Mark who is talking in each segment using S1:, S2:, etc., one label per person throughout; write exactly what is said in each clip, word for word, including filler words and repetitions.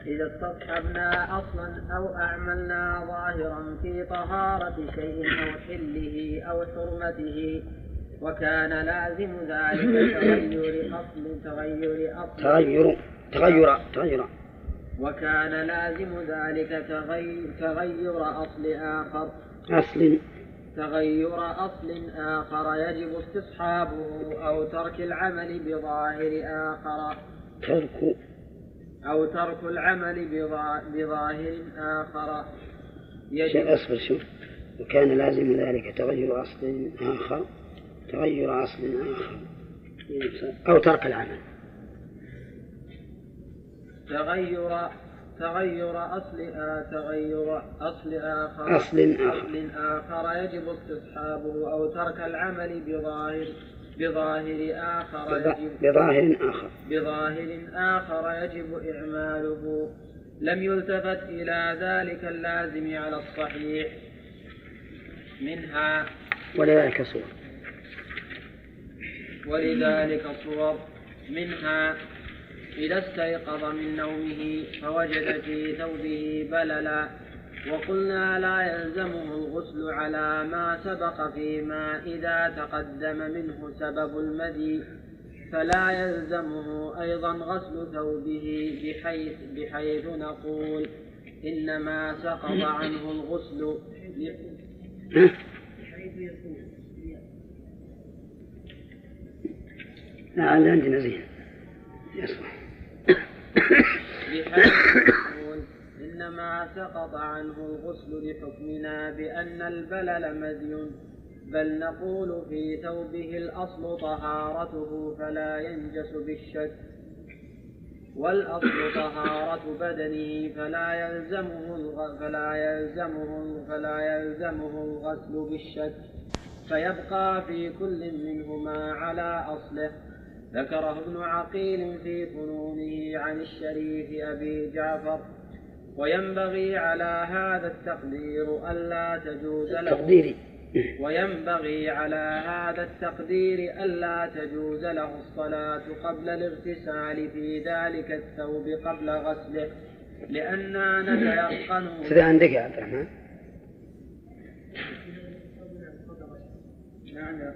S1: إذا استصحبنا أصلا أو أعملنا ظاهرا في طهارة شيء أو حله أو حرمته، وكان لازم ذلك تغير أصل تغير أصل
S2: تغير تغير تغير
S1: وكان لازم ذلك تغير, تغير أصل آخر
S2: أصل
S1: تغير أصل آخر يجب استصحابه أو ترك العمل بظاهر آخر
S2: ترك
S1: أو ترك العمل بظاهر آخر
S2: يجب أصبر شوف وكان لازم ذلك تغير أصل آخر تغير أصل آخر أو ترك العمل
S1: تغير تغير أصل آ تغير أصل آخر
S2: أصل آخر,
S1: أصل آخر يجب استصحابه أو ترك العمل بظاهر بظاهر آخر يجب
S2: بظاهر آخر
S1: بظاهر آخر يجب إعماله. لم يلتفت إلى ذلك اللازم على الصحيح منها
S2: ولذلك صور
S1: ولذلك صور منها إذا استيقظ من نومه فوجد في ثوبه بللا، وقلنا لا يلزمه الغسل على ما سبق فيما إذا تقدم منه سبب المدي، فلا يلزمه أيضا غسل ثوبه بحيث, بحيث نقول إنما سقط عنه الغسل
S2: لا عندنا زين يصلح
S1: بحيث نقول إنما سقط عنه الغسل لحكمنا بأن البلل مدي، بل نقول في ثوبه الأصل طهارته فلا ينجس بالشك، والأصل طهارة بدنه فلا يلزمه الغ... فلا يلزمه فلا يلزمه الغسل بالشك، فيبقى في كل منهما على أصله. ذكره ابن عقيل في فنونه عن الشريف أبي جعفر. وينبغي على هذا التقدير ألا تجوز له وينبغي على هذا التقدير ألا تجوز له الصلاة قبل الاغتسال في ذلك الثوب قبل غسله، لأننا نتيقن.
S2: سيدي عندك يا عبد الرحمن؟
S1: نعم يا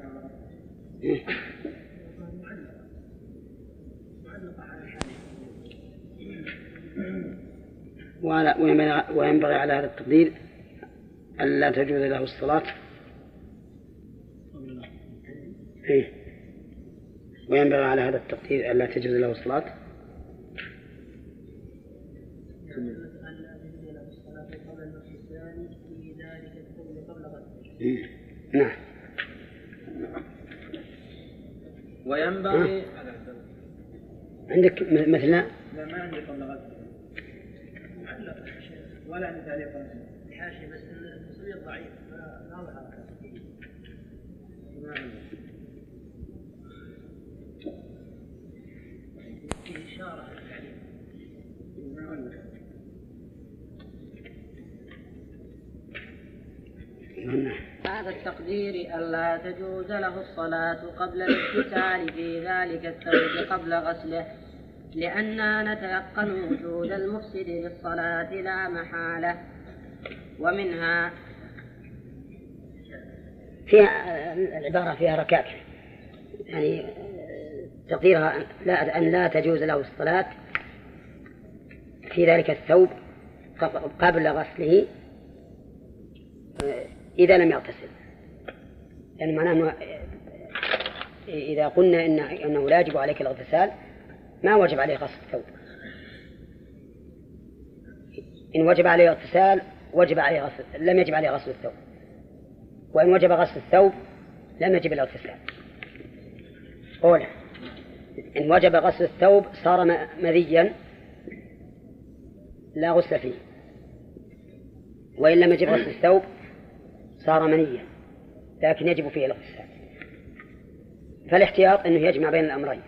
S2: وينبغي على هذا التقدير ألا تجوز له الصلاة إيه؟ وينبغي على هذا التقدير ألا تجوز له الصلاة إيه؟ نعم.
S1: وينبغي
S2: عندك مثلا
S1: لا ما عندي قبل غسل ولا عندي تعليق حاشية بس التصوير ضعيف لا ظهر في إشارة هذا التقدير ألا تجوز له الصلاة قبل الاغتسال في ذلك الثوب قبل غسله، لأننا نتيقن وجود المفسد للصلاة لا محالة. ومنها
S2: فيها العبارة فيها ركاكة، يعني تقديرها لا أن لا تجوز له الصلاة في ذلك الثوب قبل غسله إذا لم يغتسل، يعني معناه أنه إذا قلنا إن أنه لا يجب عليك الاغتسال ما وجب عليه غسل الثوب. إن وجب عليه اغتسال وجب عليه غسل لم يجب عليه غسل الثوب، وإن وجب غسل الثوب لم يجب الاغتسال. أولا إن وجب غسل الثوب صار مذيا لا غسل فيه، وإن لم يجب غسل الثوب صار منيا لكن يجب فيه الاغتسال. فالاحتياط أنه يجمع بين الأمرين،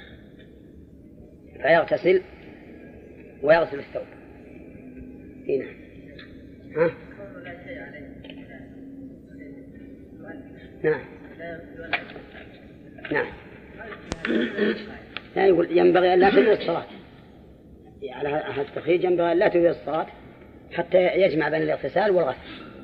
S2: فيغتسل ويغسل الثوب. هنا ها؟ نعم نعم لا يقول ينبغي أن لا تجوز الصلاة، على هذا التخريج ينبغي أن لا تجوز الصلاة حتى يجمع بين الاغتسال والغسل.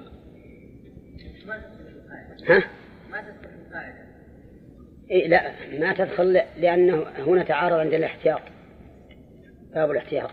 S2: ها؟
S1: ما تدخل القاعدة.
S2: إيه لا ما تدخل لأنه هنا تعارض عند الاحتياط، باب الاحتياط.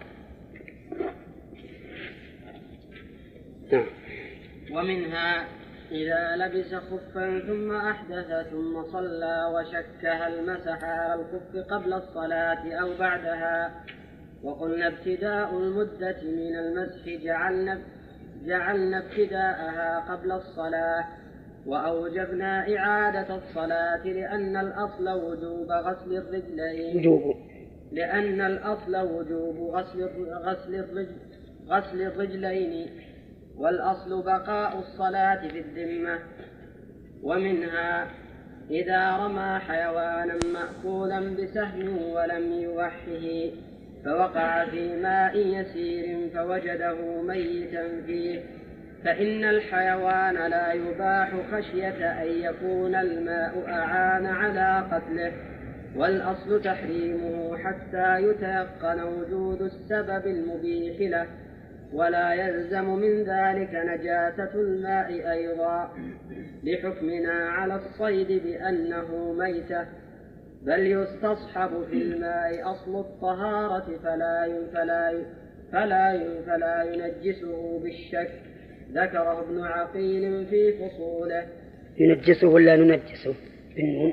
S2: نعم.
S1: ومنها إذا لبس خفا ثم أحدث ثم صلى وشك هل مسح على الخف قبل الصلاة أو بعدها. وقلنا ابتداء المدة من المسح جعلنا, جعلنا ابتداءها قبل الصلاة، وأوجبنا إعادة الصلاة لأن الأصل وجوب غسل الرجلين
S2: وجوب
S1: لأن الأصل وجوب غسل غسل الرجل غسل الرجلين والأصل بقاء الصلاة في الذمة. ومنها إذا رمى حيوانا مأكولا بسهم ولم يوحه فوقع في ماء يسير فوجده ميتا فيه، فإن الحيوان لا يباح خشية أن يكون الماء أعان على قتله، والأصل تحريمه حتى يتيقن وجود السبب المبيح له، ولا يلزم من ذلك نجاسة الماء أيضا لحكمنا على الصيد بأنه ميتة، بل يستصحب في الماء أصل الطهارة فلا فلا فلا فلا ينجسه بالشك. ذكره ابن عقيل في فصوله.
S2: ينجسه ولا ننجسه؟ بالنون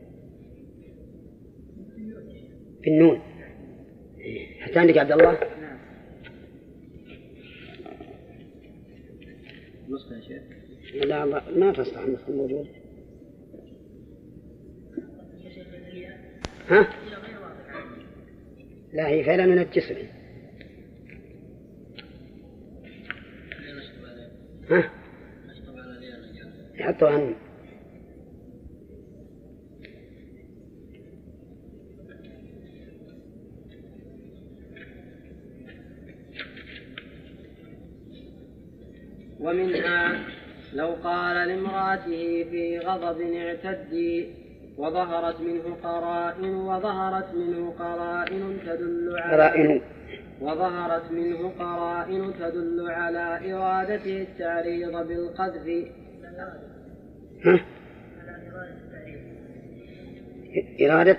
S2: بالنون حتى عندك عبد الله.
S1: نعم. نسخة يا شيخ.
S2: لا ما تصلح النسخة الموجودة. ها؟ لا هي فعلا ننجسه. ها؟ يحطوا عنه.
S1: ومنها لو قال لامرأته في غضب اعتدي وظهرت منه قرائن وظهرت منه قرائن تدل على
S2: قرائن
S1: وظهرت منه قرائن تدل على إرادته التعريض بالقذف.
S2: ها؟ إرادة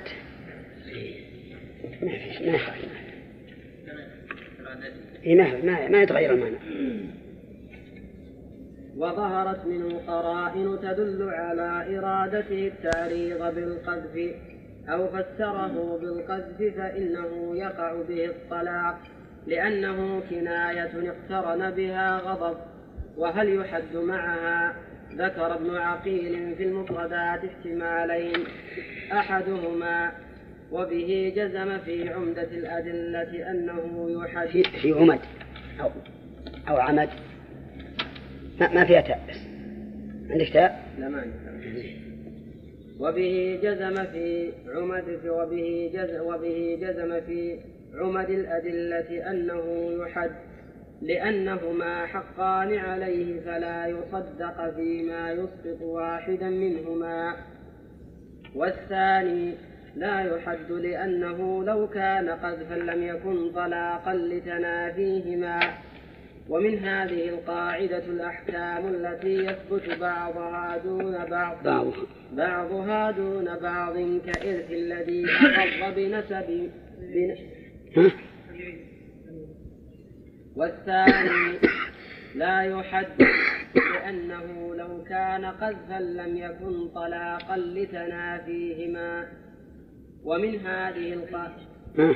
S2: ما فيش ما يخالف ما ما ما يتغير المعنى.
S1: وظهرت منه قرائن تدل على إرادته التعريض بالقذف أو فسره بالقذف فإنه يقع به الطلاق لأنه كناية اقترن بها غضب. وهل يحد معها؟ ذكر ابن عقيل في المفردات احتمالين أحدهما وبه جزم في عمدة الأدلة أنه يحد
S2: في, في عمد أو, أو عمد ما, ما فيها تاء بس عندك تاء؟
S1: لا ما عندك. وبه جزم في عمد في وبه جزم وبه جزم في عمد الأدلة أنه يحد لأنهما حقان عليه فلا يصدق فيما يسقط واحدا منهما. والثاني لا يحد لأنه لو كان قذفا لم يكن طلاقا لتنافيهما. ومن هذه القاعدة الأحكام التي يثبت بعضها دون بعض بعضها دون بعض كإرث الذي أقر بنسب بن... والثاني لا يحد لأنه لو كان قذفا لم يكن طلاقا لتنافيهما. ومن هذه القاعدة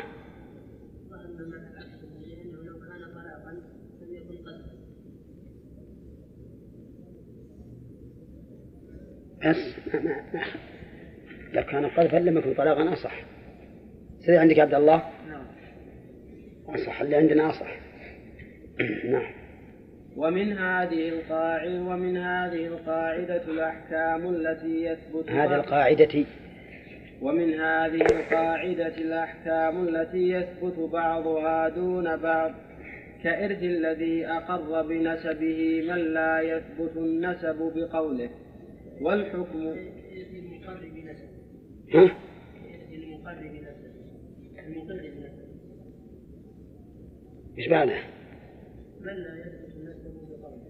S2: بس ما ما ما لو كان قذفا لم يكن طلاقا أصح. سيدي عندك عبد الله؟
S1: نعم.
S2: أصح اللي عندنا أصح. نعم.
S1: ومن هذه القاعدة ومن هذه القاعدة الأحكام التي يثبت
S2: هذه القاعدة
S1: ومن هذه القاعدة الأحكام التي يثبت بعضها دون بعض كإرث الذي أقر بنسبه من لا يثبت النسب بقوله. والحكم
S2: إيش بعده؟
S1: من لا يثبت النسب بقوله.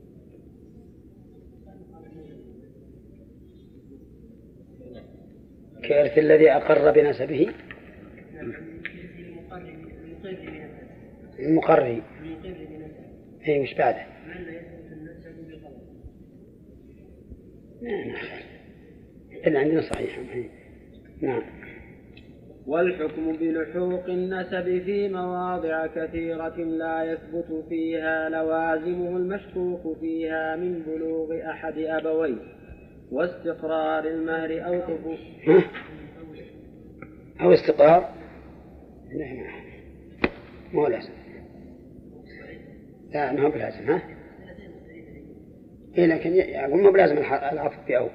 S2: كإرث الذي أقر بنسبه المقري. هي وش بعده؟
S1: من لا يثبت النسب بقوله.
S2: نعم إلا عندنا صحيح. نعم.
S1: والحكم بلحوق النسب في مواضع كثيرة لا يثبت فيها لوازمه المشكوك فيها من بلوغ أحد أبويه واستقرار المهر أو ثبوت
S2: أو استقرار. نعم مو لازم. لا ما هو بلازم. ها إيه لكن يقول ما بلازم العفو في أول.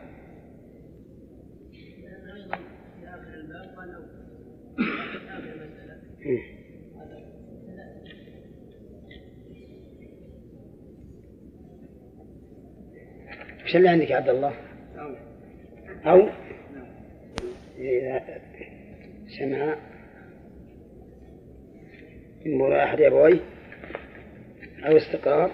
S2: وش اللي عندك يا عبد الله؟ أو إذا سمع من بلوغ أحد أبويه أو استقرار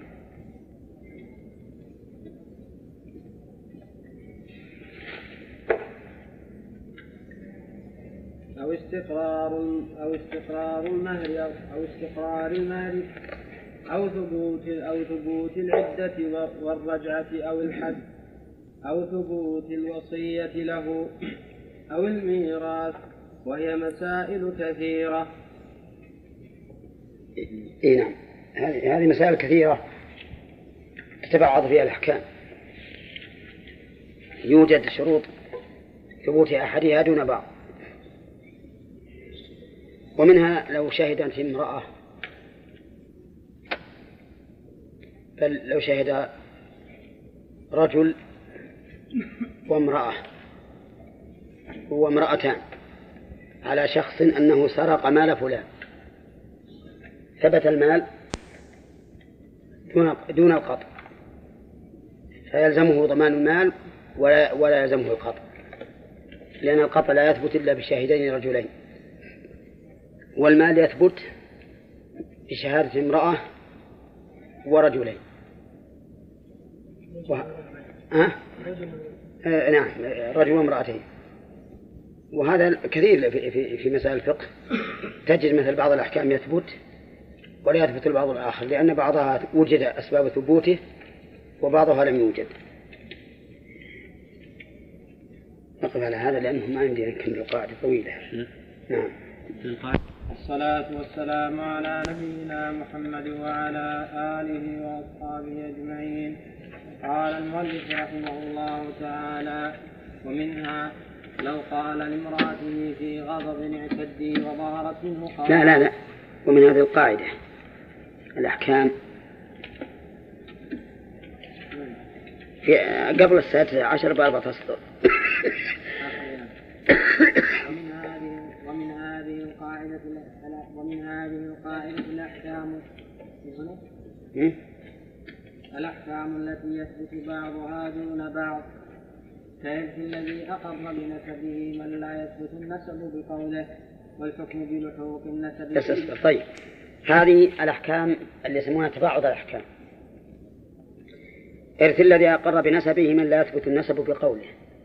S1: أو استقرار أو استقرار المهر أو استقرار المهر أو ثبوت أو ثبوت العدة والرجعة أو الحد أو ثبوت الوصية له أو الميراث وهي مسائل كثيرة.
S2: إيه نعم هذه هذه مسائل كثيرة تتبعض فيها الأحكام. يوجد شروط ثبوت أحدها دون بعض، ومنها لو شهدت امرأة بل لو شهد رجل وامرأة وامرأتان على شخص أنه سرق مال فلان، ثبت المال دون القطع، فيلزمه ضمان المال ولا, ولا يلزمه القطع، لأن القطع لا يثبت إلا بشاهدين رجلين، والمال يثبت بشهادة امرأة ورجلين. و... أه؟ آه نعم رجل وامرأتين. وهذا كثير في, في, في مسائل الفقه تجد مثل بعض الأحكام يثبت ولا يثبت البعض الآخر، لأن بعضها وجد أسباب ثبوته وبعضها لم يوجد. نقف على هذا لأنه ما عندي نكمل قاعدة طويلة. نعم.
S1: الصلاة والسلام على نبينا محمد وعلى آله وأصحابه أجمعين. قال المؤلف رحمه الله تعالى: ومنها لو قال لامرأته في غضب اعتدي وظهرت منه قال.
S2: لا لا لا ومن هذه القاعدة الأحكام في قبل السادسة عشر بأربعة أسطر.
S1: ومن هذه ومن هذه القاعدة ومن هذه القاعدة الأحكام الأحكام التي يثبت بعضها دون بعض، كإرث الذي أقر بنسبه من لا يثبت النسب بقوله، والحكم بلحوق النسب.
S2: طيب هذه الأحكام اللي يسمونها تباعد الأحكام. إرث الذي أقر بنسبه من لا يثبت النسب بقوله.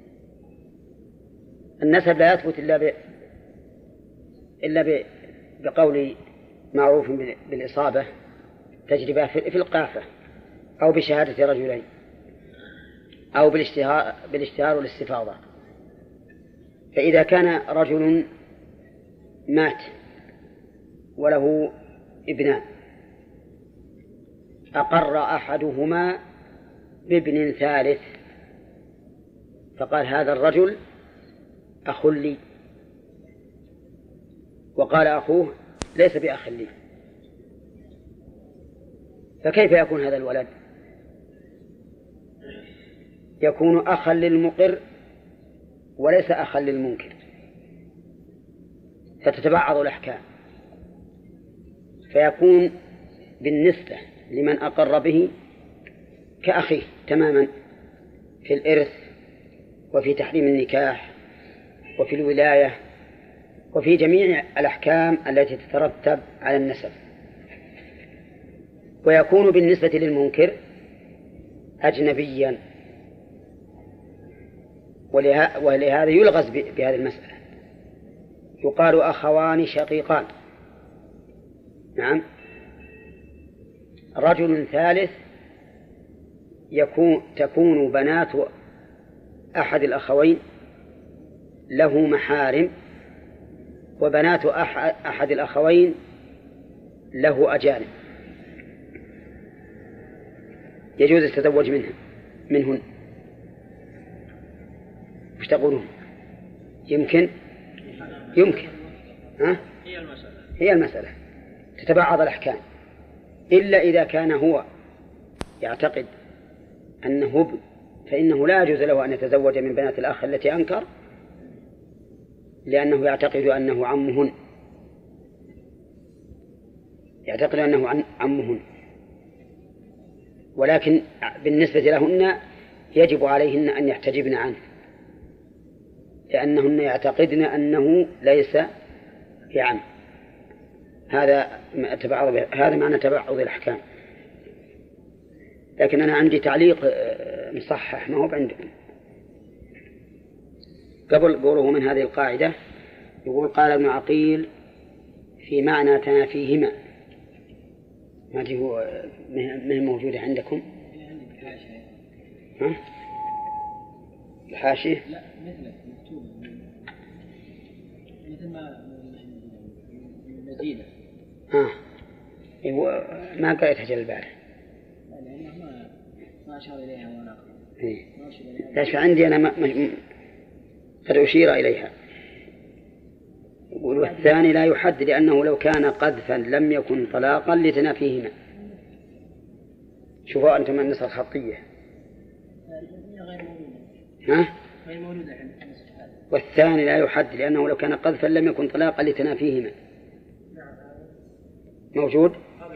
S2: النسب لا يثبت إلا ب... إلا ب... بقول معروف بالإصابة تجربة في القافة، أو بشهادة رجلين، أو بالاشتهار, بالاشتهار والاستفاضة. فإذا كان رجل مات وله ابنان، أقر أحدهما بابن ثالث فقال هذا الرجل أخ لي، وقال أخوه ليس بأخ لي، فكيف يكون هذا الولد؟ يكون أخا للمقر وليس أخا للمنكر، فتتبعض الأحكام، فيكون بالنسبة لمن أقر به كأخيه تماما في الإرث وفي تحريم النكاح وفي الولاية وفي جميع الأحكام التي تترتب على النسب. ويكون بالنسبة للمنكر أجنبيا، ولهذا يلغز بهذه المسألة، يقال أخوان شقيقان. نعم. رجل ثالث يكون تكون بنات أحد الأخوين له محارم، وبنات أحد الأخوين له أجانب، يجوز التزوج منها منهن. وش تقولون؟ يمكن يمكن ها؟
S1: هي المسألة
S2: هي المسألة تتبعض الأحكام، إلا إذا كان هو يعتقد أنه ابن، فإنه لا يجوز له أن يتزوج من بنات الأخ التي أنكر، لأنه يعتقد أنه عمهن، يعتقد أنه عمهن، ولكن بالنسبة لهن يجب عليهن أن يحتجبن عنه، لأنهن يعتقدن أنه ليس بعم. هذا تبعض، هذا معنى تبعض الأحكام. لكن أنا عندي تعليق مصحح ما هو عندكم. قبل قوله من هذه القاعدة يقول قال ابن عقيل في معنى تنافيهما، ما هو من موجودة عندكم؟ ها؟ الحاشية؟
S1: لا مثلك مكتوب مثل ما مزيدة.
S2: ها هو ما قريتها جل البارح،
S1: لأنه ما ما أشار إليها وأنا
S2: إيه. ليش عندي أنا ما ما قد أشير إليها. والثاني لا يحد، لأنه لو كان قذفا لم يكن طلاقا لتنافيهما. شوفوا أنتم النسخة الخطية
S1: غير موجودة.
S2: ها؟
S1: غير موجودة.
S2: والثاني لا يحد، لأنه لو كان قذفا لم يكن طلاقا لتنافيهما. موجود؟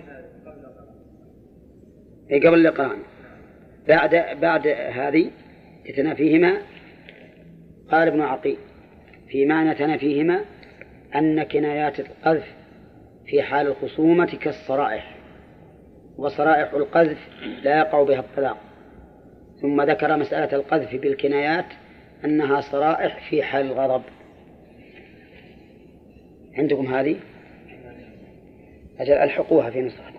S2: أي قبل الإقران. بعد بعد هذه لتنافيهما قال ابن عقيل في معنى تنافيهما أن كنايات القذف في حال الخصومة كالصرائح، وصرائح القذف لا يقع بها الطلاق. ثم ذكر مسألة القذف بالكنايات أنها صرائح في حال الغضب. عندكم هذه؟ أجل ألحقوها في نسخة.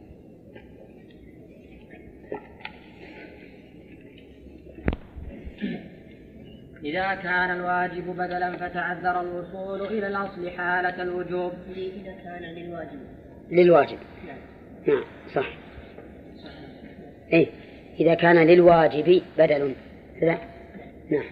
S1: إذا كان الواجب بدلا فتعذر الوصول إلى الأصل حالة الوجوب.
S3: إذا كان للواجب
S2: للواجب
S3: نعم,
S2: نعم صح. إيه إذا كان للواجب بدل لا نعم.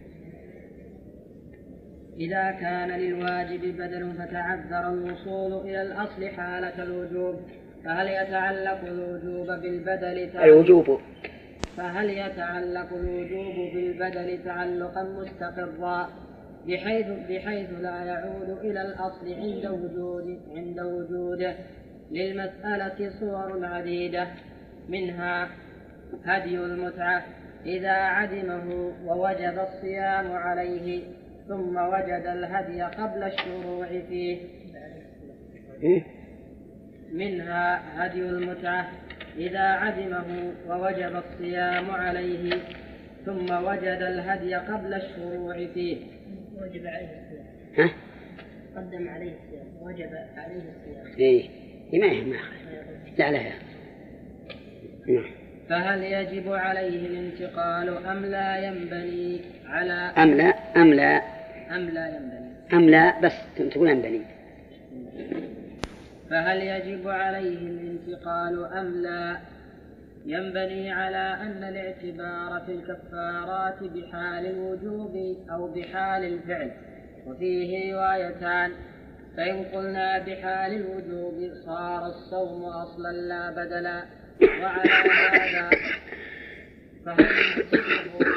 S1: إذا كان للواجب بدل فتعذر الوصول إلى الأصل حالة الوجوب، فهل يتعلق الوجوب بالبدل
S2: الوجوب
S1: فهل يتعلق الوجوب بالبدل تعلقا مستقرا بحيث بحيث لا يعود إلى الأصل عند وجود عند وجوده. للمسألة صور عديدة، منها هدي المتعة إذا عدمه ووجب الصيام عليه ثم وجد الهدي قبل الشروع فيه. منها هدي المتعة إذا عدمه ووجب الصيام عليه ثم وجد الهدي قبل الشروع فيه.
S3: وجب عليه الصيام.
S2: ها؟
S3: قدم عليه الصيام وجب عليه الصيام.
S2: إيه ما يهم لا لا.
S1: فهل يجب عليه الانتقال أم لا ينبني على
S2: أم لا أم لا
S1: أم لا ينبني
S2: أم لا بس تقول ينبني.
S1: فهل يجب عليه الانتقال أم لا ينبني على أن الاعتبار في الكفارات بحال الوجوب أو بحال الفعل، وفيه روايتان. فإن قلنا بحال الوجوب صار الصوم أصلا لا بدلا، وعلى هذا فهل يجزئه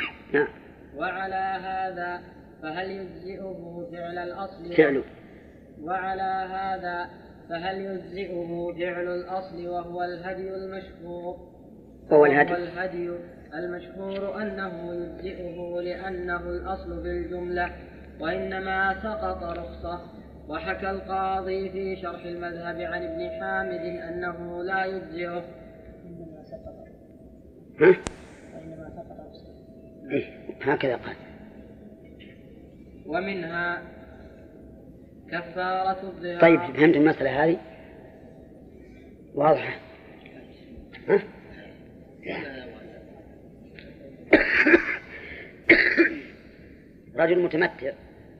S1: وعلى هذا فهل يجزئه فعل الأصل
S2: فعل
S1: وعلى هذا فهل يجزئه فعل الأصل وهو الهدي المشهور
S2: وهو الهدي,
S1: الهدي المشهور أنه يجزئه لأنه الأصل بالجملة، وإنما سقط رخصة وحكى القاضي في شرح المذهب عن ابن حامد أنه لا يجزئه.
S3: إنما سقط.
S2: ها؟
S3: وإنما سقط أصلا.
S2: إيه هكذا قال.
S1: ومنها كفارة الظهار.
S2: طيب فهمت المسألة هذه؟ واضحة؟ ها؟ رجل متمتع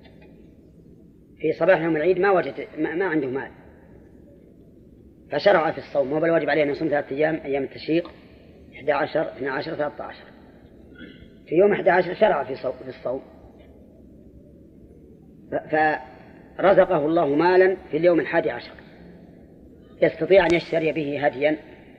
S2: في صباح يوم العيد ما وجد ما, ما عنده مال، فشرع في الصوم، وهو الواجب عليه أن يصوم ثلاثة أيام أيام التشريق إحدى عشر اثنا عشر ثلاثة عشر. في يوم إحدى عشر شرع في صوم في الصوم فرزقه الله مالا في اليوم الحادي عشر يستطيع أن يشتري به هديا،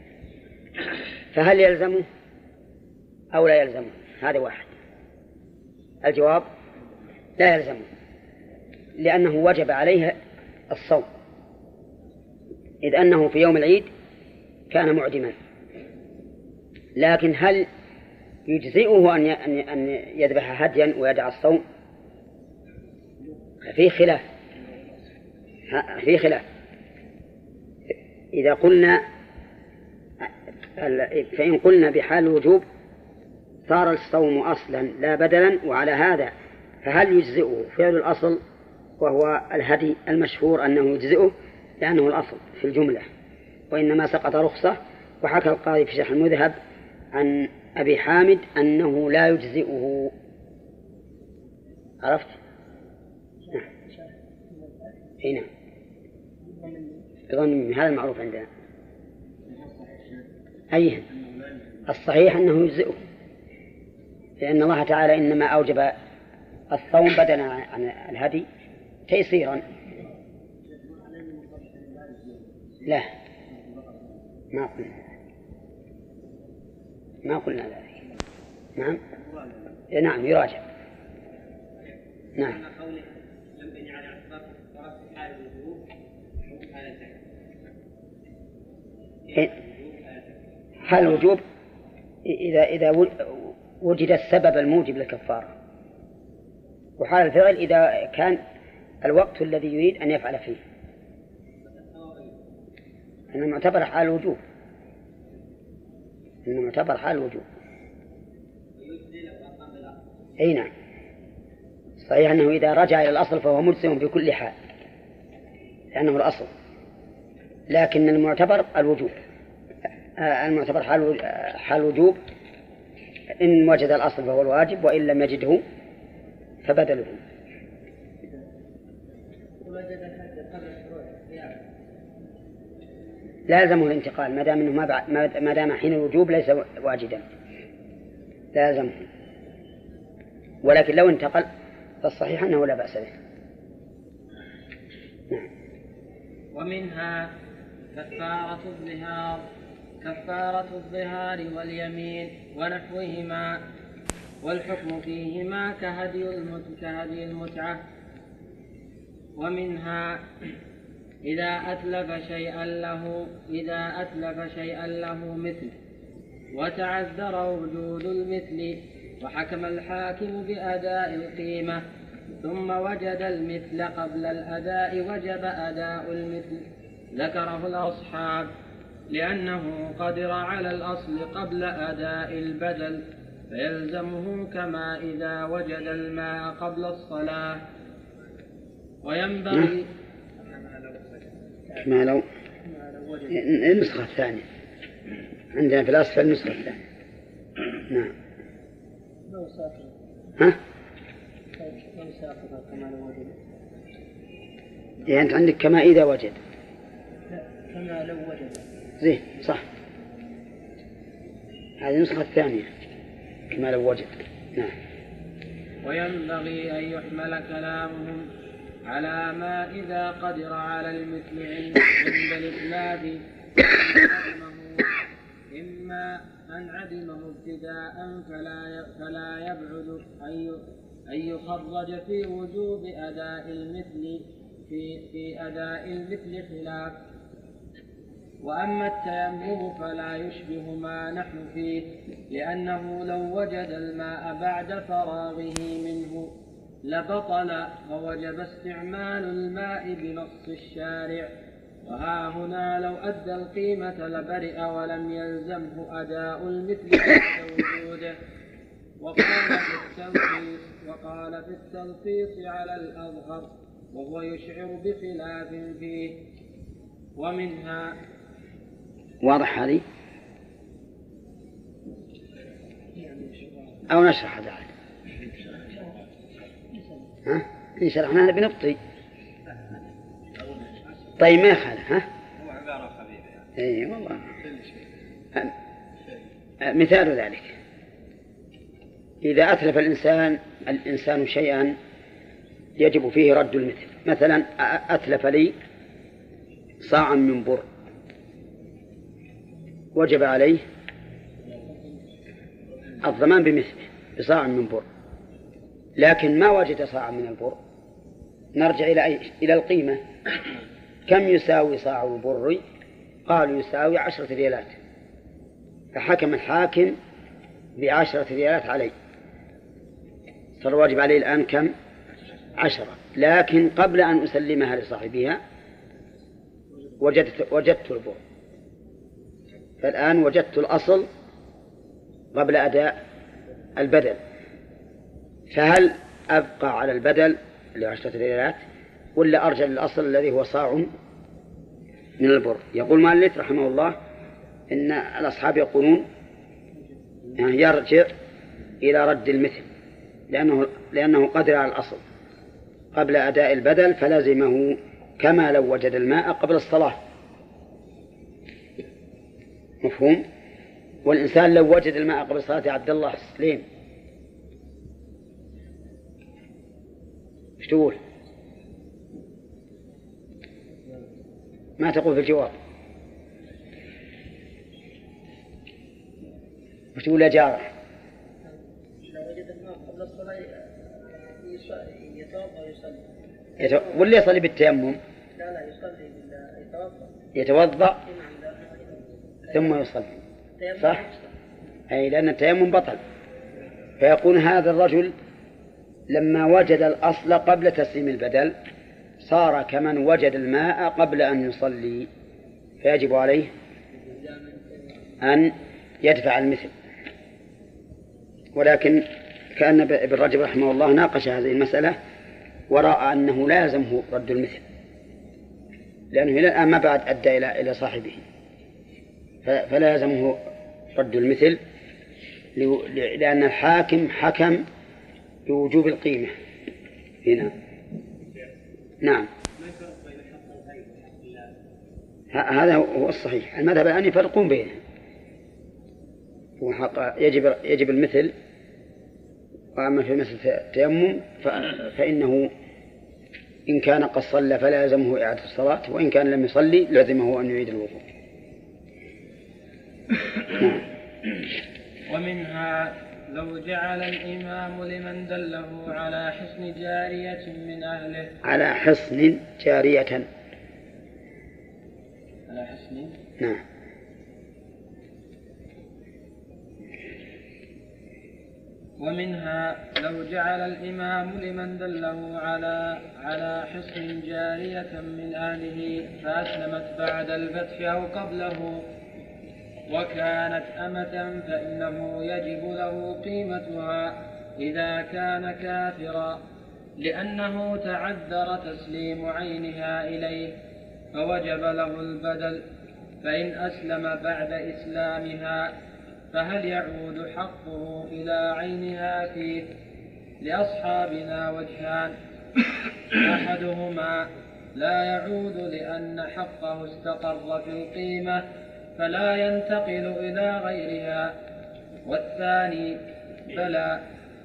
S2: فهل يلزمه أو لا يلزمه؟ هذا واحد. الجواب لا يلزمه، لأنه وجب عليه الصوم، إذ أنه في يوم العيد كان معدما. لكن هل يجزئه أن يذبح هديا ويدع الصوم؟ في خلاف في خلاف إذا قلنا فإن قلنا بحال الوجوب صار الصوم أصلا لا بدلا، وعلى هذا فهل يجزئه فعل الأصل وهو الهدي المشهور أنه يجزئه لأنه الأصل في الجملة، وإنما سقط رخصة. وحكى القاضي في شرح المذهب عن أبي حامد أنه لا يجزئه. عرفت؟ نعم. أي نعم. بظن هذا المعروف عندنا. أيه الصحيح أنه يجزئه، لأن الله تعالى إنما أوجب الصوم بدلا عن الهدي تيسيرا. لا ما قلنا ما قلنا ذلك. نعم نعم يراجع. نعم. حال الوجوب إذا إذا وجد السبب الموجب للكفارة، وحال الفعل إذا كان الوقت الذي يريد أن يفعل فيه، أنه معتبر حال الوجوب، أنه معتبر حال الوجوب. أي نعم صحيح أنه إذا رجع إلى الأصل فهو مجزم بكل حال لأنه الأصل، لكن المعتبر الوجوب، المعتبر حال حال الوجوب إن وجد الأصل فهو الواجب، وإن لم يجده فبدله. لازمه الانتقال ما دام انه ما ما دام حين الوجوب ليس واجدا لازمه، ولكن لو انتقل فالصحيح انه لا بأس به. نعم.
S1: ومنها كفارة الظهار كفارة الظهار واليمين ونحوهما، والحكم فيهما كهدي كهدي المتعة. ومنها إذا أتلف شيئا له إذا أتلف شيئا له مثل وتعذر وجود المثل وحكم الحاكم بأداء القيمة ثم وجد المثل قبل الأداء وجب أداء المثل، ذكره الأصحاب لأنه قدر على الأصل قبل أداء البدل، فيلزمه كما إذا وجد الماء قبل الصلاة. وينبغي
S2: ما لو النسخة الثانية عندنا في الأصل النسخة الثانية. نعم. ها؟ يعني أنت عندك كما إذا وجد.
S3: كما لو وجد.
S2: زين صح. هذه النسخة الثانية كما لو وجد. نعم.
S1: وينبغي أن يحمل كلامهم على ما إذا قدر على المثل عند الإتلاف، إما أن عدمه ابتداء فلا فلا يبعد أن يخرج في وجوب أداء المثل في في أداء المثل خلاف. وأما التيمم فلا يشبه ما نحن فيه، لأنه لو وجد الماء بعد فراغه منه لبطل ووجب استعمال الماء بنص الشارع. وها هنا لو أدى القيمة لبرئ ولم يلزمه أداء المثل بعد وجوده. وقال في التلخيص وقال في التلخيص على الأظهر وهو يشعر بخلاف فيه. ومنها
S2: واضح هذه أو نشرح ذلك؟ ها؟ إن شرحناها بنبطي. طيب ما يخالف. ها؟
S4: هو عبارة خفيفة.
S2: إيه والله. مثال ذلك إذا أتلف الإنسان الإنسان شيئا يجب فيه رد المثل. مثلا أتلف لي صاعا من بر، وجب عليه الضمان بمثله بصاع من بر، لكن ما وجد صاعا من البر. نرجع إلى أي؟ إلى القيمة. كم يساوي صاع البر؟ قالوا يساوي عشرة ريالات، فحكم الحاكم بعشرة ريالات عليه، صار واجب عليه الآن كم؟ عشرة. لكن قبل أن أسلمها لصاحبها وجدت, وجدت البر، فالآن وجدت الأصل قبل أداء البدل، فهل أبقى على البدل لعشرة ريالات ولا أرجع للأصل الذي هو صاع من البر؟ يقول مالك رحمه الله إن الأصحاب يقولون يرجع إلى رد المثل، لأنه, لأنه قدر على الأصل قبل أداء البدل، فلازمه كما لو وجد الماء قبل الصلاة. مفهوم؟ والإنسان لو وجد الماء قبل الصلاة عبد الله سليم ايش تقول؟ ما تقول في الجواب؟ ايش تقول يا جارح؟
S3: لو وجد الماء قبل الصلاة يتوضأ ويصلي.
S2: يتو... ولا يصلي بالتيمم؟
S3: لا لا يصلي يتوضأ.
S2: يتوضأ ثم يصلي، صح؟ أي لأن التيمم بطل. فيكون هذا الرجل لما وجد الأصل قبل تسليم البدل صار كمن وجد الماء قبل أن يصلي، فيجب عليه أن يدفع المثل. ولكن كأن ابن رجب رحمه الله ناقش هذه المسألة ورأى أنه لازمه رد المثل، لأنه إلى الآن ما بعد أدى إلى إلى صاحبه، فلازمه رد المثل، لأن الحاكم حكم بوجوب القيمة هنا. نعم، هذا هو الصحيح. المذهب الآن يفرقون بينه، يجب يجب المثل، وأما في مثل التيمم فإنه إن كان قد صلى فلازمه إعادة الصلاة، وإن كان لم يصلي لازمه أن يعيد الوضوء. نعم.
S1: ومنها لو جعل الإمام لمن دله على حصن جارية من أهله
S2: على حصن جارية
S1: على حصن
S2: نعم
S1: ومنها لو جعل الإمام لمن دله على على حصن جارية من أهله فأسلمت بعد الفتح أو قبله وكانت أمة فإنه يجب له قيمتها إذا كان كافرا، لأنه تعذر تسليم عينها إليه فوجب له البدل. فإن أسلم بعد إسلامها فهل يعود حقه إلى عينها فيه؟ لأصحابنا وجهان: أحدهما لا يعود لأن حقه استقر في القيمة فلا ينتقل إلى غيرها، والثاني فلا.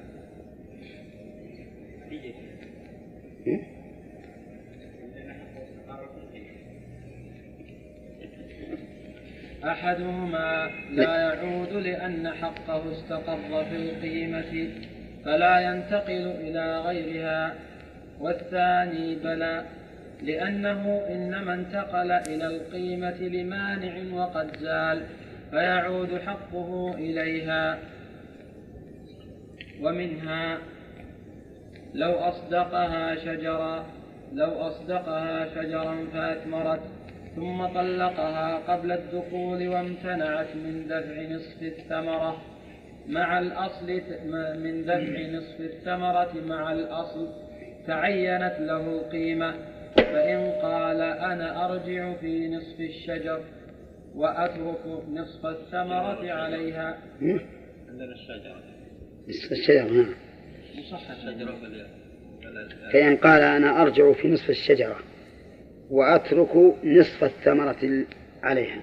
S1: أحدهما لا يعود لأن حقه استقر في القيمة فلا ينتقل إلى غيرها، والثاني بلى، لأنه إنما انتقل إلى القيمة لمانع وقد زال فيعود حقه إليها. ومنها لو أصدقها شجرا لو أصدقها شجرا فأثمرت ثم طلقها قبل الدخول وامتنعت من دفع نصف الثمرة مع الأصل من دفع نصف الثمرة مع الأصل تعينت له القيمة. فإن قال أنا أرجع في نصف الشجر وأترك نصف الثمرة عليها.
S4: عندنا الشجرة
S2: نصف الشجرة نعم.
S1: مصح الشجرة.
S2: فإن قال أنا أرجع في نصف الشجرة وأترك نصف الثمرة عليها.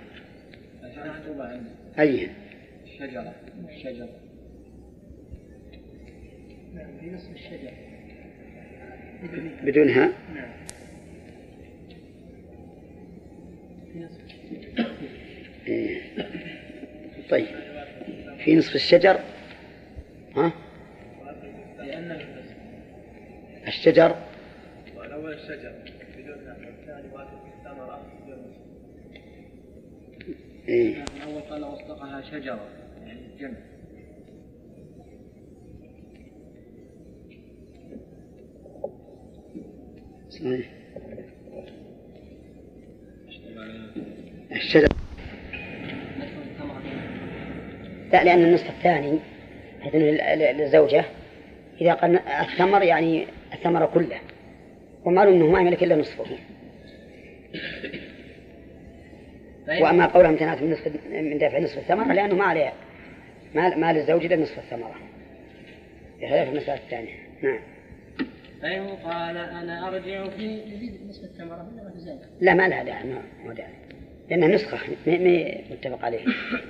S2: أيها
S1: الشجرة الشجرة
S3: نعم في نصف الشجرة
S2: بدونها.
S3: نعم في نصف
S2: إيه. طيب في نصف الشجر ها
S1: لأن
S2: الشجر
S4: والأول الشجر بدونها والثاني واحد الثمرة بدون.
S2: إيه.
S1: الأول قال أصدقها شجرة يعني جمع.
S2: صحيح. الشجر لا لأن النصف الثاني للزوجة إذا قال الثمر يعني الثمر كله ومعلوم أنه ما يملك إلا نصفه. وأما قولها امتنعت من, نصف من دافع نصف الثمرة لأنه ما عليها ما, ما للزوج إلا نصف الثمرة بخلاف المسألة الثانية. نعم.
S1: فإن قال أنا أرجع في
S3: يزيد نصف الثمرة ولا تزال؟
S2: لا ما لها داعي ما داعي لأنها نسخة ما متفق عليه.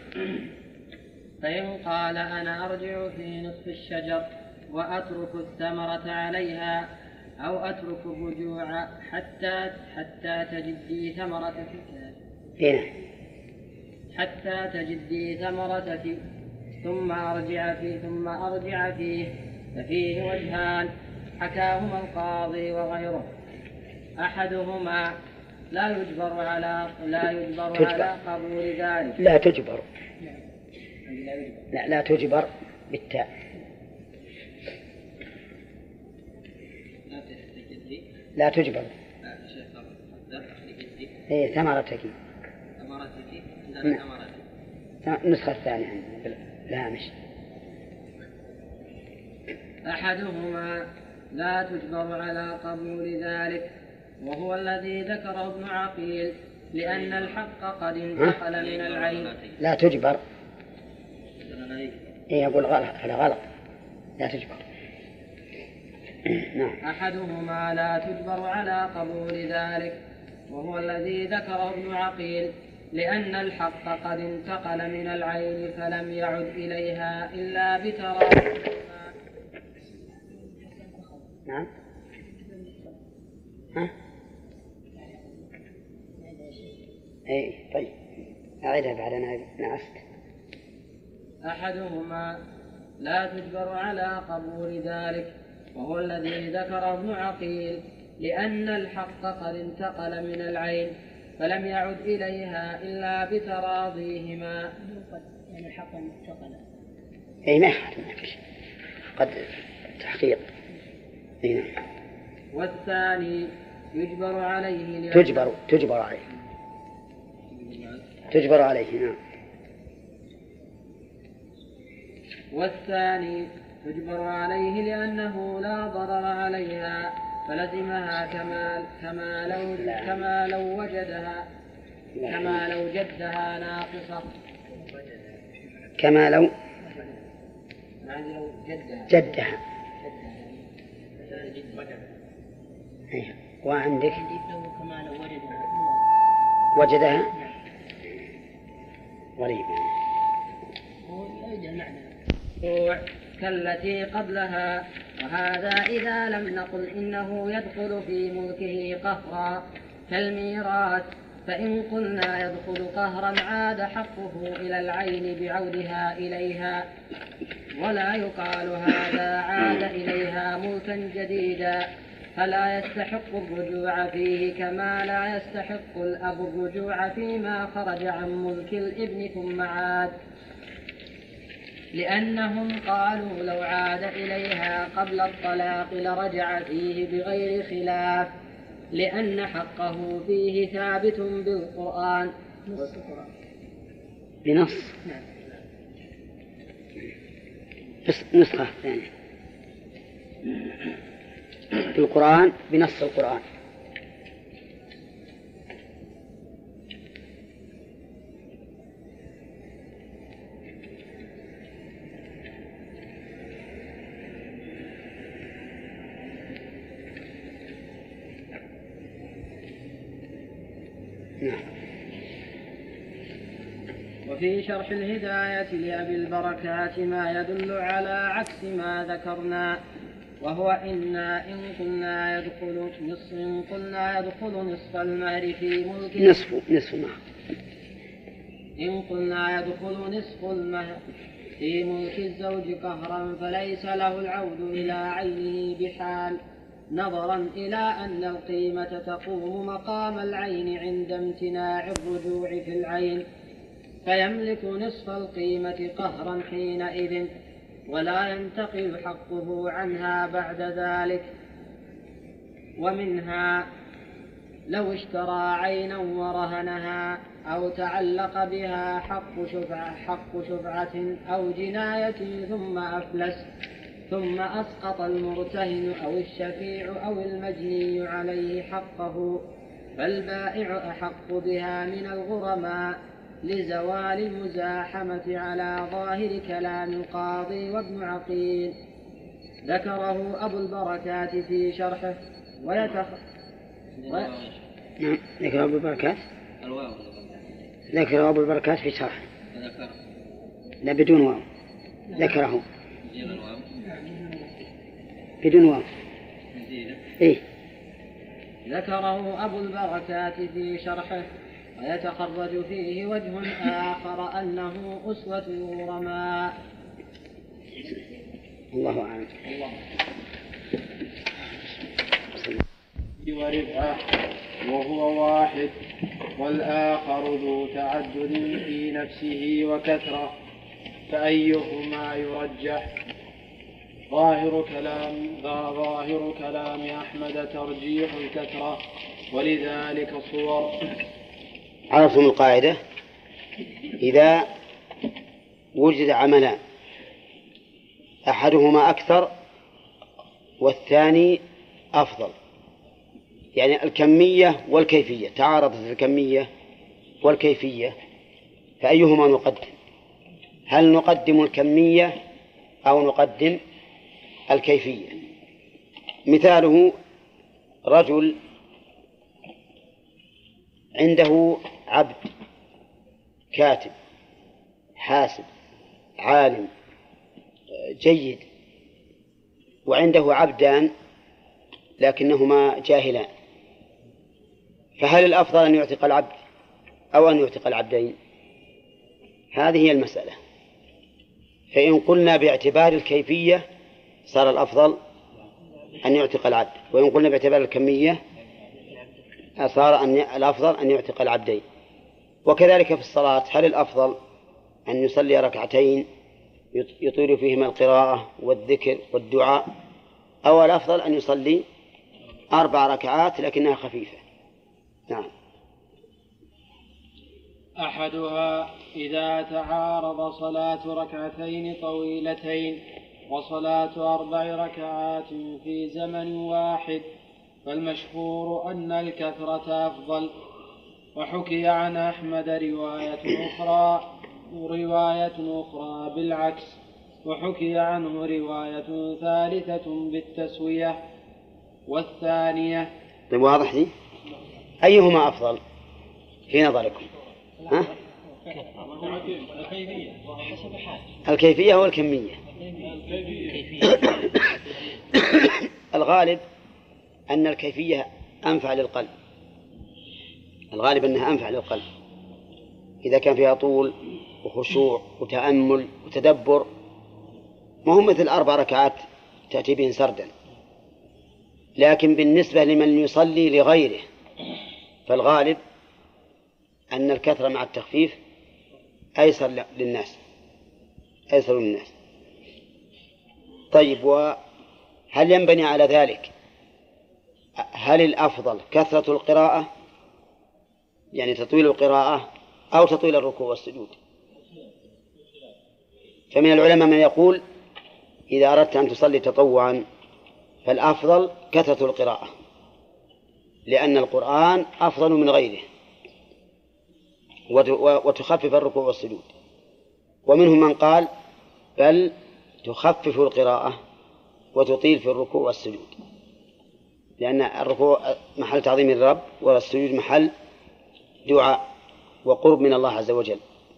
S1: فإن قال أنا أرجع في نصف الشجر وأترك الثمرة عليها أو أترك الرجوع حتى حتى تجدي ثمرة
S2: هنا
S1: حتى تجدي ثمرة ثم أرجع فيه ثم أرجع فيه ففيه وجهان حكاهما القاضي وغيره. أحدهما لا يجبر على لا يجبر
S2: تجبر.
S1: على قبول ذلك.
S2: لا تجبر لا لا تجبر بالتاء. لا تجبر ايه ثمرتك
S1: ثمرتك
S2: النسخة الثانية لا مش.
S1: أحدهما لا تجبر على قبول ذلك وهو الذي ذكره ابن عقيل لأن الحق قد انتقل من العين.
S2: لا تجبر إيه يقول غلط هذا غلط لا تجبر. نعم.
S1: أحدهما لا تجبر على قبول ذلك وهو الذي ذكره ابن عقيل لأن الحق قد انتقل من العين فلم يعد إليها إلا بتراضيهما.
S2: نعم. ها؟ اي طيب أعيدها بعد أنا نعست.
S1: أحدهما لا تجبر على قبول ذلك وهو الذي ذكره ابن عقيل لأن الحق قد انتقل من العين فلم يعد إليها إلا بتراضيهما.
S3: يعني الحق انتقل
S2: اي ما يخالف قد تحقيق. نعم.
S1: والثاني يجبر عليه
S2: تجبر تجبر عليه تجبر عليه. نعم.
S1: والثاني تجبر عليه لأنه لا ضرر عليها فلزمها كما كما لو كما لو وجدها كما لو جدها ناقصة
S2: كما لو
S1: جدها
S2: جدها. أيه. وعندك
S3: كما لو وجدها
S2: وجدها غريب
S1: كالتي قبلها. وهذا إذا لم نقل إنه يدخل في ملكه قهرا كالميراث فإن قلنا يدخل قهرا عاد حقه إلى العين بعودها إليها ولا يقال هذا عاد إليها ملكا جديدا فلا يستحق الرجوع فيه كما لا يستحق الأب الرجوع فيما خرج عن ملك الابن ثم عاد. لأنهم قالوا لو عاد إليها قبل الطلاق لرجع فيه بغير خلاف، لأن حقه فيه ثابت بالقرآن.
S2: بنص نسخة ثانية بالقرآن بنص القرآن.
S1: وفي شرح الهداية لأبي البركات ما يدل على عكس ما ذكرنا، وهو إنا إن كنا يدخل نصف إن قلنا يدخل نصف المهر في ملك
S2: نصف نصف المهر
S1: إن قلنا يدخل نصف المهر في ملك الزوج قهرا فليس له العود إلى عينه بحال، نظرا إلى أن القيمة تقوم مقام العين عند امتناع الرجوع في العين، فيملك نصف القيمة قهرا حينئذ، ولا ينتقل حقه عنها بعد ذلك. ومنها لو اشترى عينا ورهنها أو تعلق بها حق شفعة, حق شفعة أو جناية ثم أفلس ثم أسقط المرتهن أو الشفيع أو المجني عليه حقه، فالبائع أحق بها من الغرماء لزوال المزاحمة على ظاهر كلام القاضي وابن عقيل. ذكره أبو البركات في شرحه ويتخ... و...
S2: نعم ذكر أبو البركات ذكر أبو البركات في شرحه لا بدون واو ذكره بدون واو إيه
S1: ذكره أبو البركات في شرحه ويتخرج فيه وجه آخر أنه أسوة الغرماء.
S2: الله أعلم.
S5: ورفعة وهو واحد، والآخر ذو تعدد في نفسه وكثرة، فأيهما يرجح؟ ظاهر كلام ظاهر كلام أحمد ترجيح الكثرة، ولذلك صور.
S2: عرفتم القاعدة؟ إذا وجد عملان أحدهما أكثر والثاني أفضل، يعني الكمية والكيفية تعارضت الكمية والكيفية، فأيهما نقدم؟ هل نقدم الكمية أو نقدم الكيفية؟ مثاله رجل عنده عبد كاتب حاسب عالم جيد، وعنده عبدان لكنهما جاهلان، فهل الأفضل أن يعتق العبد أو أن يعتق العبدين؟ هذه هي المسألة. فإن قلنا باعتبار الكيفية صار الأفضل أن يعتق العبد، وإن قلنا باعتبار الكمية صار أن الأفضل أن يعتق العبدين. وكذلك في الصلاة، هل الأفضل أن يصلي ركعتين يطيل فيهما القراءة والذكر والدعاء، أو الأفضل أن يصلي أربع ركعات لكنها خفيفة؟ نعم.
S5: أحدها إذا تعارض صلاة ركعتين طويلتين وصلاة أربع ركعات في زمن واحد، فالمشهور أن الكثرة أفضل. وحكي عن أحمد رواية أخرى رواية أخرى بالعكس، وحكي عنه رواية ثالثة بالتسوية والثانية.
S2: طيب واضح لي؟ أيهما أفضل في نظركم؟ ها؟ الكيفية والكمية. الغالب أن الكيفية أنفع للقلب، الغالب أنها أنفع للقلب إذا كان فيها طول وخشوع وتأمل وتدبر، ما هم مثل أربع ركعات تأتي بهن سردا. لكن بالنسبة لمن يصلي لغيره فالغالب أن الكثرة مع التخفيف أيسر للناس أيسر الناس. طيب، وهل ينبني على ذلك هل الأفضل كثرة القراءة يعني تطويل القراءة أو تطويل الركوع والسجود؟ فمن العلماء من يقول إذا أردت أن تصلي تطوعا فالأفضل كثرة القراءة لأن القرآن أفضل من غيره وتخفف الركوع والسجود. ومنهم من قال بل تخفف القراءة وتطيل في الركوع والسجود لأن الركوع محل تعظيم الرب والسجود محل دعاء وقرب من الله عز وجل.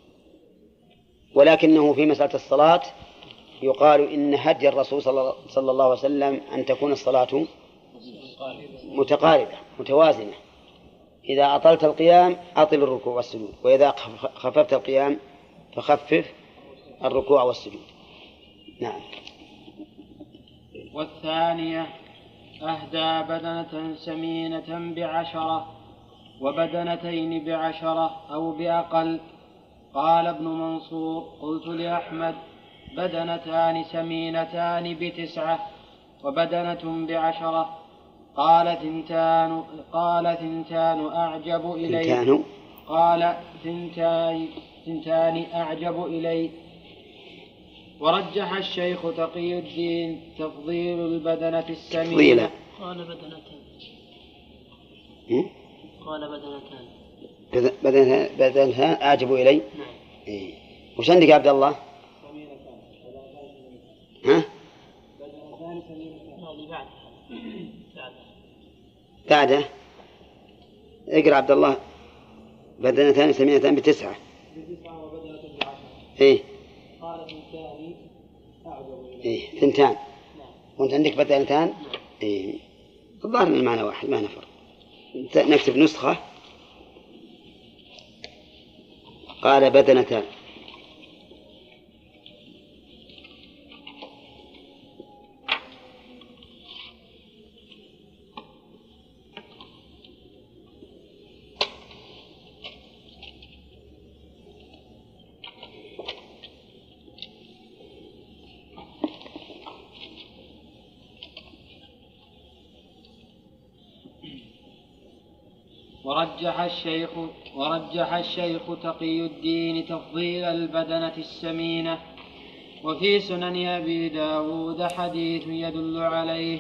S2: ولكنه في مسألة الصلاة يقال إن هدي الرسول صلى الله عليه وسلم أن تكون الصلاة متقاربة متوازنة. إذا أطلت القيام أطل الركوع والسجود، وإذا خففت القيام فخفف الركوع والسجود. نعم.
S5: والثانية أهدى بدنة سمينة بعشرة وبدنتين بعشرة أو بأقل. قال ابن منصور قلت لأحمد بدنتان سمينتان بتسعة وبدنة بعشرة. قال ثنتان قال ثنتان أعجب إلي قال ثنتان ثنتان أعجب إلي. ورجح الشيخ تقي الدين تفضيل البدنة السمينة.
S3: قال بدنتان قال بدنتان
S2: بدنتان بدنتان أعجب إلي.
S3: نعم.
S2: إيه. وش عندك يا عبد الله؟ ها؟ بعده اقرأ عبد الله بدنتان سمينتان بتسعة.
S1: بتسعة وبدنة بعشرة.
S2: إيه.
S1: قال ثنتان أعجب إلي.
S2: إيه ثنتان.
S1: نعم.
S2: وأنت عندك بدنتان.
S1: نعم.
S2: إيه. الظاهر من المعنى واحد ما نفر. نكتب نسخة قال بدنتان.
S5: ورجح الشيخ ورجح الشيخ تقي الدين تفضيل البدنة السمينة. وفي سنن أبي داود حديث يدل عليه.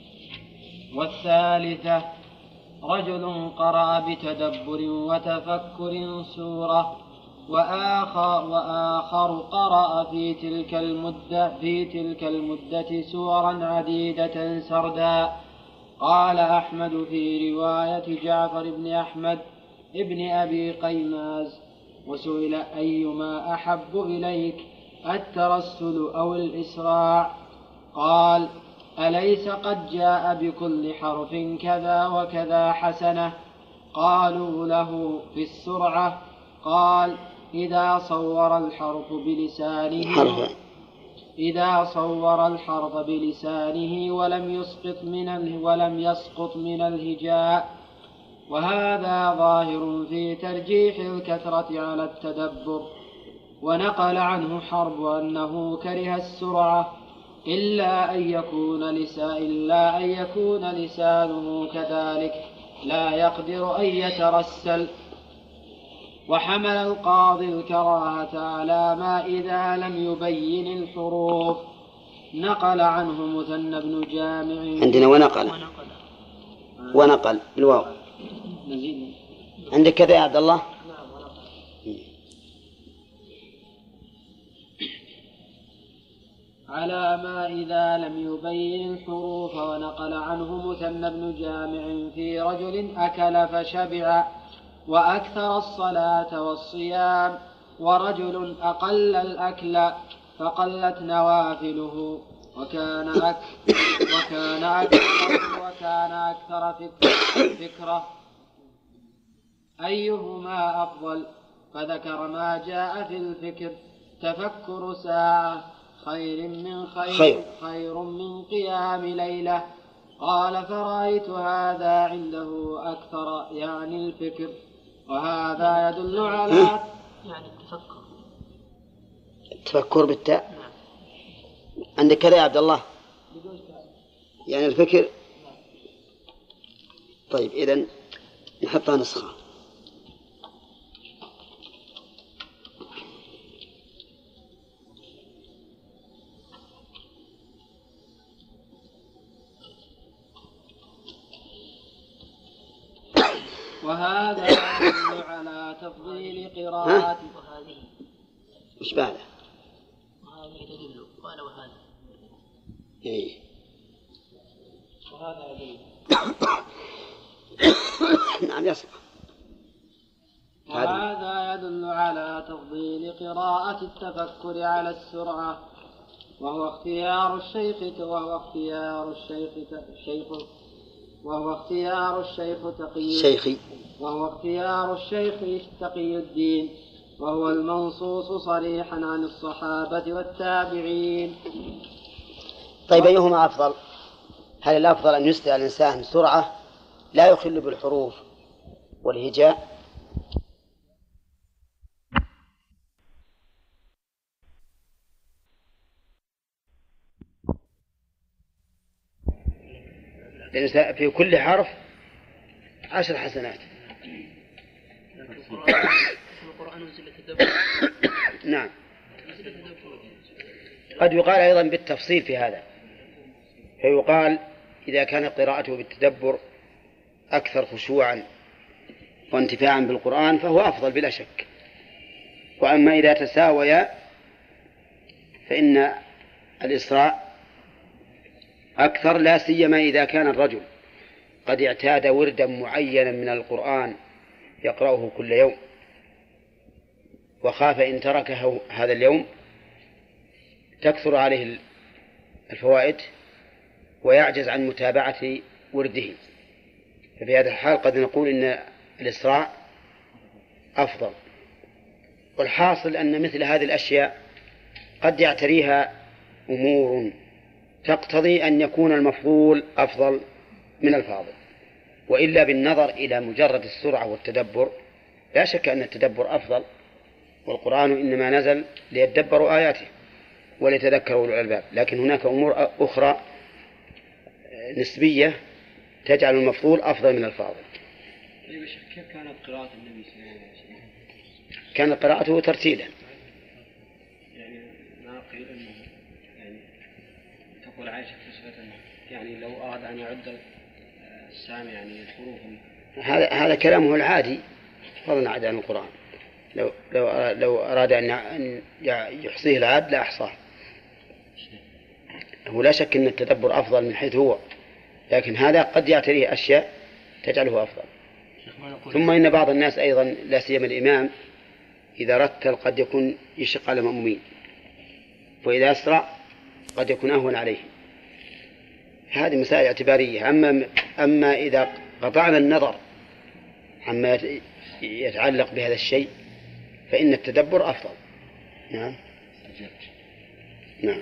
S5: والثالثة رجل قرأ بتدبر وتفكر سورة وآخر, وآخر قرأ في تلك المدة في تلك المدة سورا عديدة سردا. قال أحمد في رواية جعفر بن أحمد ابن أبي قيماز وسئل أيما أحب إليك الترسل أو الإسراع؟ قال أليس قد جاء بكل حرف كذا وكذا حسنة؟ قالوا له في السرعة. قال إذا صور الحرف بلسانه إذا صور الحرف بلسانه ولم يسقط من ولم يسقط من الهجاء. وهذا ظاهر في ترجيح الكثرة على التدبر. ونقل عنه حرب أنه كره السرعة إلا أن يكون لسا إلا أن يكون لسانه كذلك لا يقدر أن يترسل. وحمل القاضي الكراهة على ما إذا لم يبين الحروف. نقل عنه مثنى بن جامع
S2: عندنا ونقل ونقل بالواو. عندك كذا يا عبد الله؟
S5: على ما إذا لم يبين الحروف. ونقل عنه مثنى بن جامع في رجل أكل فشبع وأكثر الصلاة والصيام ورجل أقل الأكل فقلت نوافله وكان أكثر وكان أكثر, وكان أكثر فكرة أيهما أفضل؟ فذكر ما جاء في الفكر تفكر ساعة خير من خير, خير, خير من قيام ليلة. قال فرأيت هذا عنده أكثر يعني الفكر. وهذا يدل على
S3: يعني التفكر
S2: التفكر بالتاء. عندك كذا يا عبد الله؟ يعني الفكر. طيب إذن نحطها نسخة.
S5: وهذا يدل على تفضيل قراءة
S3: وهذه
S2: وش بعده؟
S3: وهذه تدل قال وهذا
S2: إيه.
S5: وهذا يدل
S2: نعم يصح.
S5: وهذا يدل على تفضيل قراءة التفكر على السرعة، وهو اختيار الشيخ وهو اختيار الشيخ الشيخ وهو اختيار الشيخ تقي
S2: شيخي
S5: وهو اختيار الشيخ تقي الدين، وهو المنصوص صريحا عن الصحابة والتابعين.
S2: طيب أيهما أفضل؟ هل الأفضل أن يسرع الإنسان سرعة لا يخل بالحروف والهجاء، لأن في كل حرف عشر حسنات.
S3: القرآن نزل التدبر.
S2: نعم. قد يقال أيضا بالتفصيل في هذا، فيقال إذا كان قراءته بالتدبر أكثر خشوعا وانتفاعا بالقرآن فهو أفضل بلا شك. وأما إذا تساويا فإن الإسراء أكثر، لا سيما إذا كان الرجل قد اعتاد وردا معينا من القرآن يقرأه كل يوم، وخاف إن تركه هذا اليوم تكثر عليه الفوائد ويعجز عن متابعة ورده، ففي هذا الحال قد نقول إن الإسراء أفضل. والحاصل أن مثل هذه الأشياء قد يعتريها أمور تقتضي أن يكون المفضول أفضل من الفاضل، وإلا بالنظر إلى مجرد السرعة والتدبر لا شك أن التدبر أفضل، والقرآن إنما نزل ليتدبروا آياته وليتذكروا أولو الألباب. لكن هناك أمور أخرى نسبية تجعل المفضول أفضل من الفاضل.
S5: كيف كانت قراءة النبي صلى الله عليه وسلم؟
S2: كانت قراءته ترتيلا،
S5: يعني ما قيل أنه يعني تقول عائشة كسوة، يعني لو أراد أن يعد السامع يعني الحروف.
S2: هذا هذا كلامه العادي فضلا عن القرآن. لو لو لو أراد أن يحصيه العاد لا أحصاه. هو لا شك أن التدبر أفضل من حيث هو، لكن هذا قد يعتريه أشياء تجعله أفضل. ثم إن بعض الناس أيضا لا سيما الإمام إذا رتل قد يكون يشق على المأمومين، وإذا أسرع قد يكون أهون عليه. هذه مسائل اعتبارية. أما أما إذا قطعنا النظر عما يتعلق بهذا الشيء فإن التدبر أفضل. نعم نعم.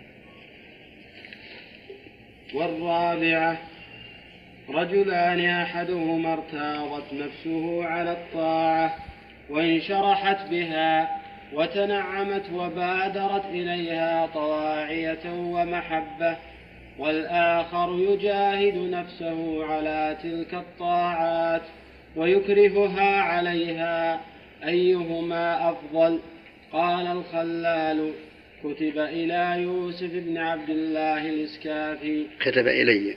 S5: والرابعة رجلان أحدهما ارتاضت نفسه على الطاعة وانشرحت بها وتنعمت وبادرت إليها طواعية ومحبة، والآخر يجاهد نفسه على تلك الطاعات ويكرهها عليها، أيهما أفضل؟ قال الخلال: كتب إلى يوسف بن عبد الله الإسكافي
S2: كتب إلي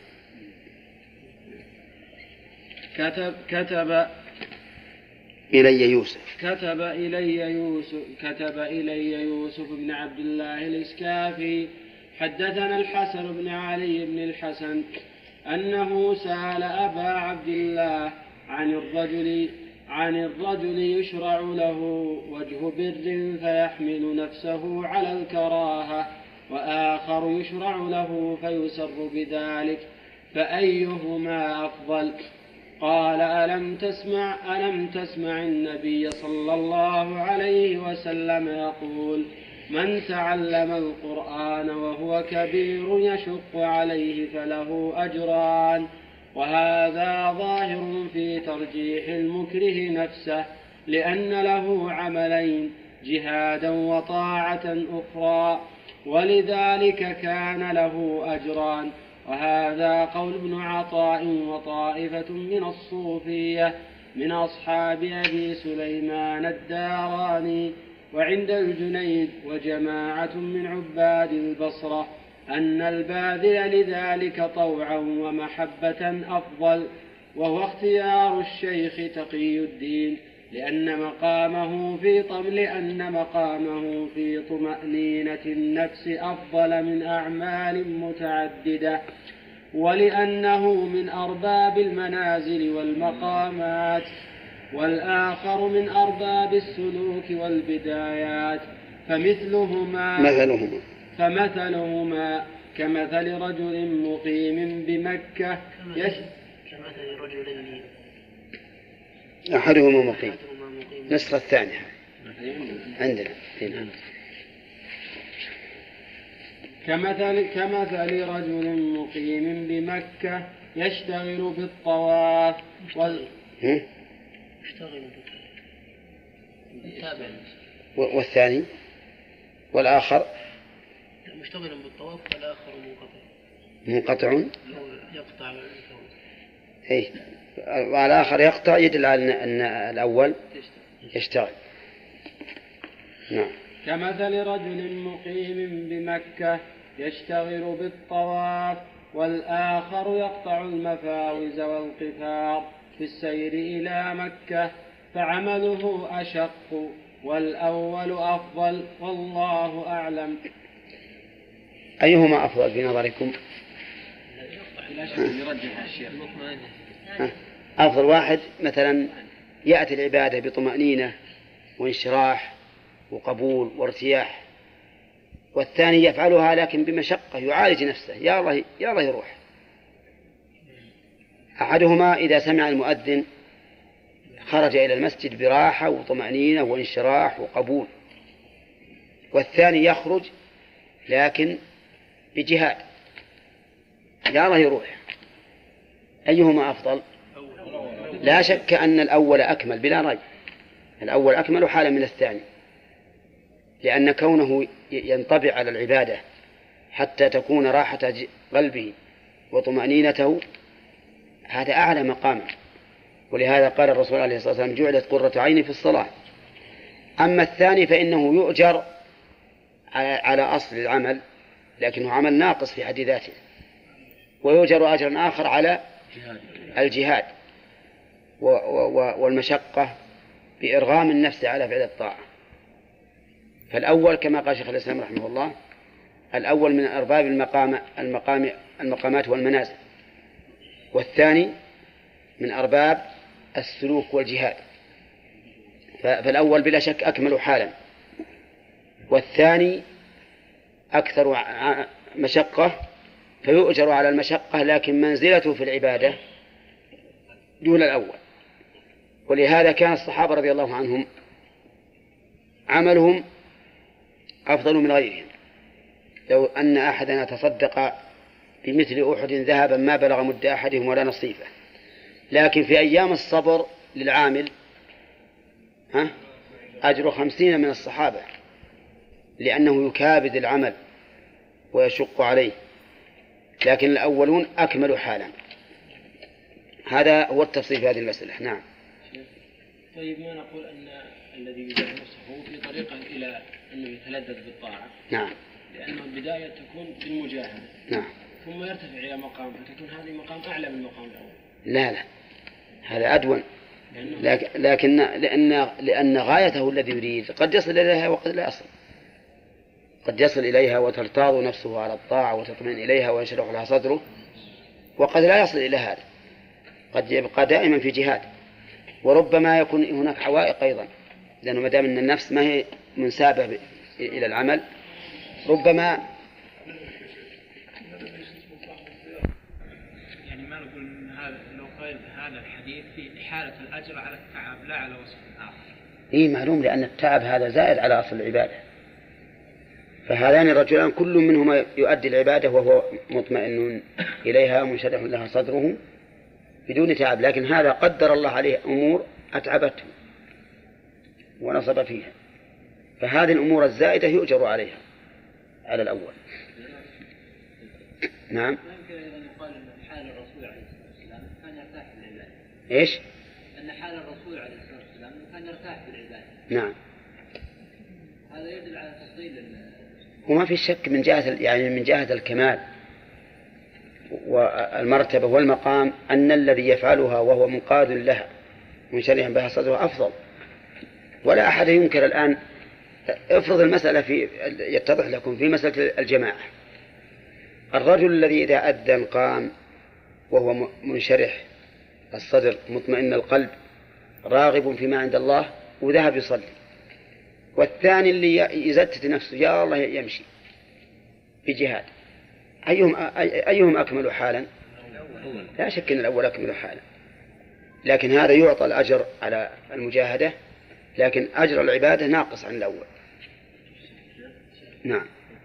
S5: كتب كتب
S2: إلي يوسف
S5: كتب إلي يوسف كتب إلي يوسف بن عبد الله الإسكافي حدثنا الحسن بن علي بن الحسن أنه سأل أبا عبد الله عن الرجل عن الرجل يشرع له وجه بر فيحمل نفسه على الكراهة، وآخر يشرع له فيسر بذلك، فأيهما أفضل؟ قال: ألم تسمع ألم تسمع النبي صلى الله عليه وسلم يقول: من تعلم القرآن وهو كبير يشق عليه فله أجران. وهذا ظاهر في ترجيح المكره نفسه، لأن له عملين:
S1: جهادا وطاعة أخرى، ولذلك كان له أجران. وهذا قول ابن عطاء وطائفة من الصوفية من أصحاب أبي سليمان الداراني، وعند الجنيد وجماعة من عباد البصرة أن الباذل لذلك طوعا ومحبة أفضل، وهو اختيار الشيخ تقي الدين، لأن مقامه في طم لأن مقامه في طمأنينة النفس أفضل من أعمال متعددة، ولأنه من أرباب المنازل والمقامات، والآخر من أرباب السلوك والبدايات، فمثلهما
S2: مثلهما
S1: فمثلهما كمثل رجل مقيم بمكة يش...
S4: كمثل رجلين
S2: أحدهما مقيم.
S4: أحدهما مقيم
S2: نسخة الثانية عندنا هنا.
S1: كمثل, كمثل رجل مقيم بمكة يشتغل بالطواف وال...
S4: يشتغل بالتابع
S2: والثاني والآخر
S4: مشتغل بالطواف والآخر منقطع
S2: منقطع
S4: يقطع الثوب.
S2: إيه، والآخر يقطع يدل على أن الأول يشتغل. نعم.
S1: كمثل رجل مقيم بمكة يشتغل بالطواف، والآخر يقطع المفاوز والقفار في السير إلى مكة، فعمله أشق والأول أفضل، والله أعلم.
S2: أيهما أفضل في نظركم؟ أفضل واحد مثلا يأتي العبادة بطمأنينة وانشراح وقبول وارتياح، والثاني يفعلها لكن بمشقة يعالج نفسه، يا الله يا الله يروح. أحدهما إذا سمع المؤذن خرج إلى المسجد براحة وطمأنينة وانشراح وقبول، والثاني يخرج لكن بجهاد، يا الله يروح. أيهما أفضل؟ لا شك أن الأول أكمل بلا ريب، الأول أكمل حالا من الثاني، لأن كونه ينطبع على العبادة حتى تكون راحة قلبه وطمأنينته هذا أعلى مقام، ولهذا قال الرسول عليه الصلاة والسلام جعلت قرة عيني في الصلاة. أما الثاني فإنه يؤجر على أصل العمل لكنه عمل ناقص في حد ذاته، ويؤجر أجرا آخر على الجهاد والمشقة بإرغام النفس على فعل الطاعة. فالأول كما قال شيخ الإسلام رحمه الله، الأول من أرباب المقام المقام المقامات والمنازل، والثاني من أرباب السلوك والجهاد، فالأول بلا شك أكمل حالا، والثاني أكثر مشقة فيؤجر على المشقة لكن منزلته في العبادة دون الأول. ولهذا كان الصحابة رضي الله عنهم عملهم أفضل من غيرهم. لو أن أحدنا تصدق بمثل أحد ذهبا ما بلغ مد أحدهم ولا نصيفه، لكن في أيام الصبر للعامل ها أجر خمسين من الصحابة، لأنه يكابد العمل ويشق عليه، لكن الأولون أكملوا حالا. هذا هو التفصيل في هذه المسألة. نعم.
S1: طيب ما نقول أن الذي يجاهد نفسه في طريقه إلى أنه يتلذذ بالطاعة،
S2: نعم،
S1: لأنه البداية تكون بالمجاهدة،
S2: نعم،
S1: ثم يرتفع إلى مقام فتكون هذه مقام أعلى من المقام الأول.
S2: لا لا هذا أدون، لكن, لكن لأن, لأن غايته الذي يريد قد يصل إليها وقد لا يصل، قد يصل إليها وترتاض نفسه على الطاعة وتطمئن إليها وينشرح لها صدره، وقد لا يصل إلى هذا، قد يبقى دائما في جهاد، وربما يكون هناك عوائق أيضا، لأنه مدام أن النفس ما هي منسابة إلى العمل ربما
S1: يعني ما نقول إن هذا لو قال هذا الحديث في إحالة الأجر على التعب لا على وصف آخر.
S2: إيه معلوم، لأن التعب هذا زائد على أصل العبادة، فهذان الرجلان كل منهما يؤدي العبادة وهو مطمئن إليها منشرح لها صدره بدون تعب، لكن هذا قدر الله عليه أمور أتعبته ونصب فيها. فهذه الأمور الزائدة يؤجر عليها على الأول. نعم.
S4: يمكن أيضا يقال أن حال الرسول عليه الصلاة والسلام كان يرتاح في العبادة.
S2: إيش؟
S4: أن حال الرسول عليه الصلاة والسلام كان يرتاح في العبادة.
S2: نعم.
S4: هذا يدل على تفضيل.
S2: وما في شك من جهة يعني من جهة الكمال والمرتبة والمقام أن الذي يفعلها وهو منقاد لها منشرحا بها صدره أفضل. ولا أحد ينكر الآن. افرض المسألة في يتضح لكم في مسألة الجماعة. الرجل الذي إذا أذن قام وهو منشرح الصدر مطمئن القلب راغب فيما عند الله وذهب يصلي، والثاني اللي يزتت نفسه يا الله يمشي بجهاد، أيهم أيهم أكمل حالا؟ لا شك أن الأول أكمل حالا، لكن هذا يعطى الأجر على المجاهدة، لكن أجر العبادة ناقص عن الأول. نعم.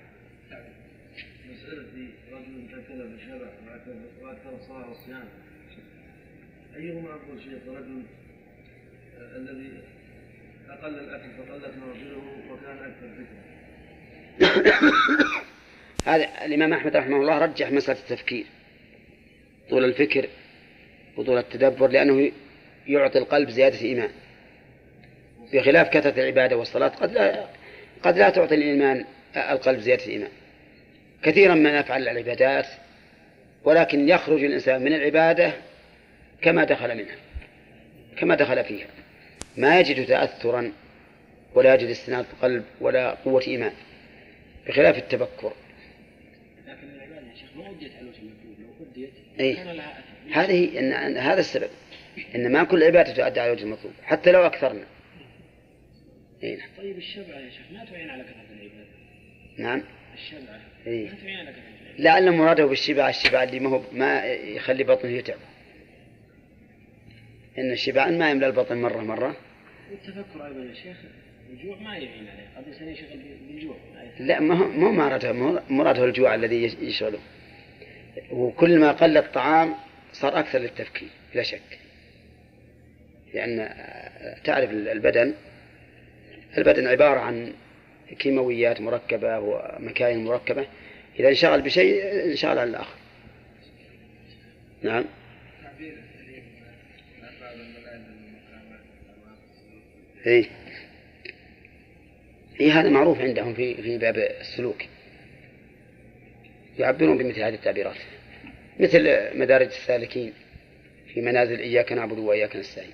S6: مسألة رجل أكل بالشبع وأكثر الصلاة والصيام، أيهما أفضل شيء؟ رجل الذي أقل الأكل فقلت مرجله وكان أكثر فكرة.
S2: هذا الإمام أحمد رحمه الله رجح مسألة التفكير، طول الفكر وطول التدبر، لأنه يعطي القلب زيادة إيمان، بخلاف كثرة العبادة والصلاة قد لا قد لا تعطي الإيمان القلب زيادة إيمان. كثيرا ما نفعل العبادات ولكن يخرج الإنسان من العبادة كما دخل منها كما دخل فيها، ما يجد تأثرا ولا يجد استناد قلب ولا قوة إيمان، بخلاف التفكر.
S4: لكن العبادة يا شيخ ما أديت على وجه المطلوب، لو أديت
S2: أي.
S4: كان لها أثر.
S2: هذه إن أن هذا السبب، إن ما كل عبادة تؤدى على وجه المطلوب حتى لو أكثرنا. إيه.
S4: طيب الشبعة يا شيخ ما تعين على كثرة العبادة.
S2: نعم.
S4: الشبعة
S2: إيه.
S4: ما تعين على كثرة العبادة.
S2: لعل مراده بالشبع الشبع اللي ما هو ما يخلي بطنه يتعب، إن الشبع ما يملأ البطن مرة مرة.
S4: والتفكر أيضا يا شيخ الجوع ما يعين عليه، قد الإنسان يشغل بالجوع.
S2: لا ما هو ما هو مراده مراده الجوع الذي يشغله، وكل ما قل الطعام صار أكثر للتفكير لا شك، لأن تعرف البدن البدن عبارة عن كيماويات مركبة ومكاين مركبة، إذا انشغل بشيء انشغل عن الآخر. نعم. إيه. إيه هذا معروف عندهم في في باب السلوك، يعبرون بمثل هذه التعبيرات، مثل مدارج السالكين في منازل إياك نعبد وإياك نستعين.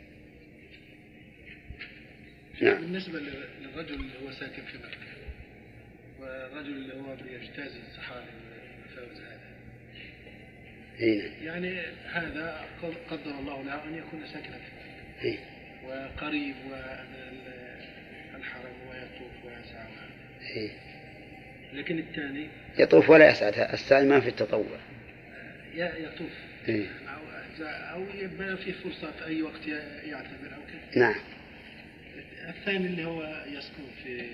S2: نعم.
S7: بالنسبة للرجل اللي هو ساكن في مكة والرجل اللي هو بيجتاز الصحاري والمفاوز هذا،
S2: إيه.
S7: يعني هذا قدر الله له أن يكون ساكنا في مكة
S2: إيه.
S7: وقريب والحرم ويطوف ويسعى،
S2: إيه.
S7: لكن الثاني
S2: يطوف ولا يسعى، السعي ما في التطوع.
S7: يطوف.
S2: إيه.
S7: أو أو يبقى في فرصة في أي وقت يعتذر أو كذا.
S2: نعم.
S7: الثاني اللي هو يسكن في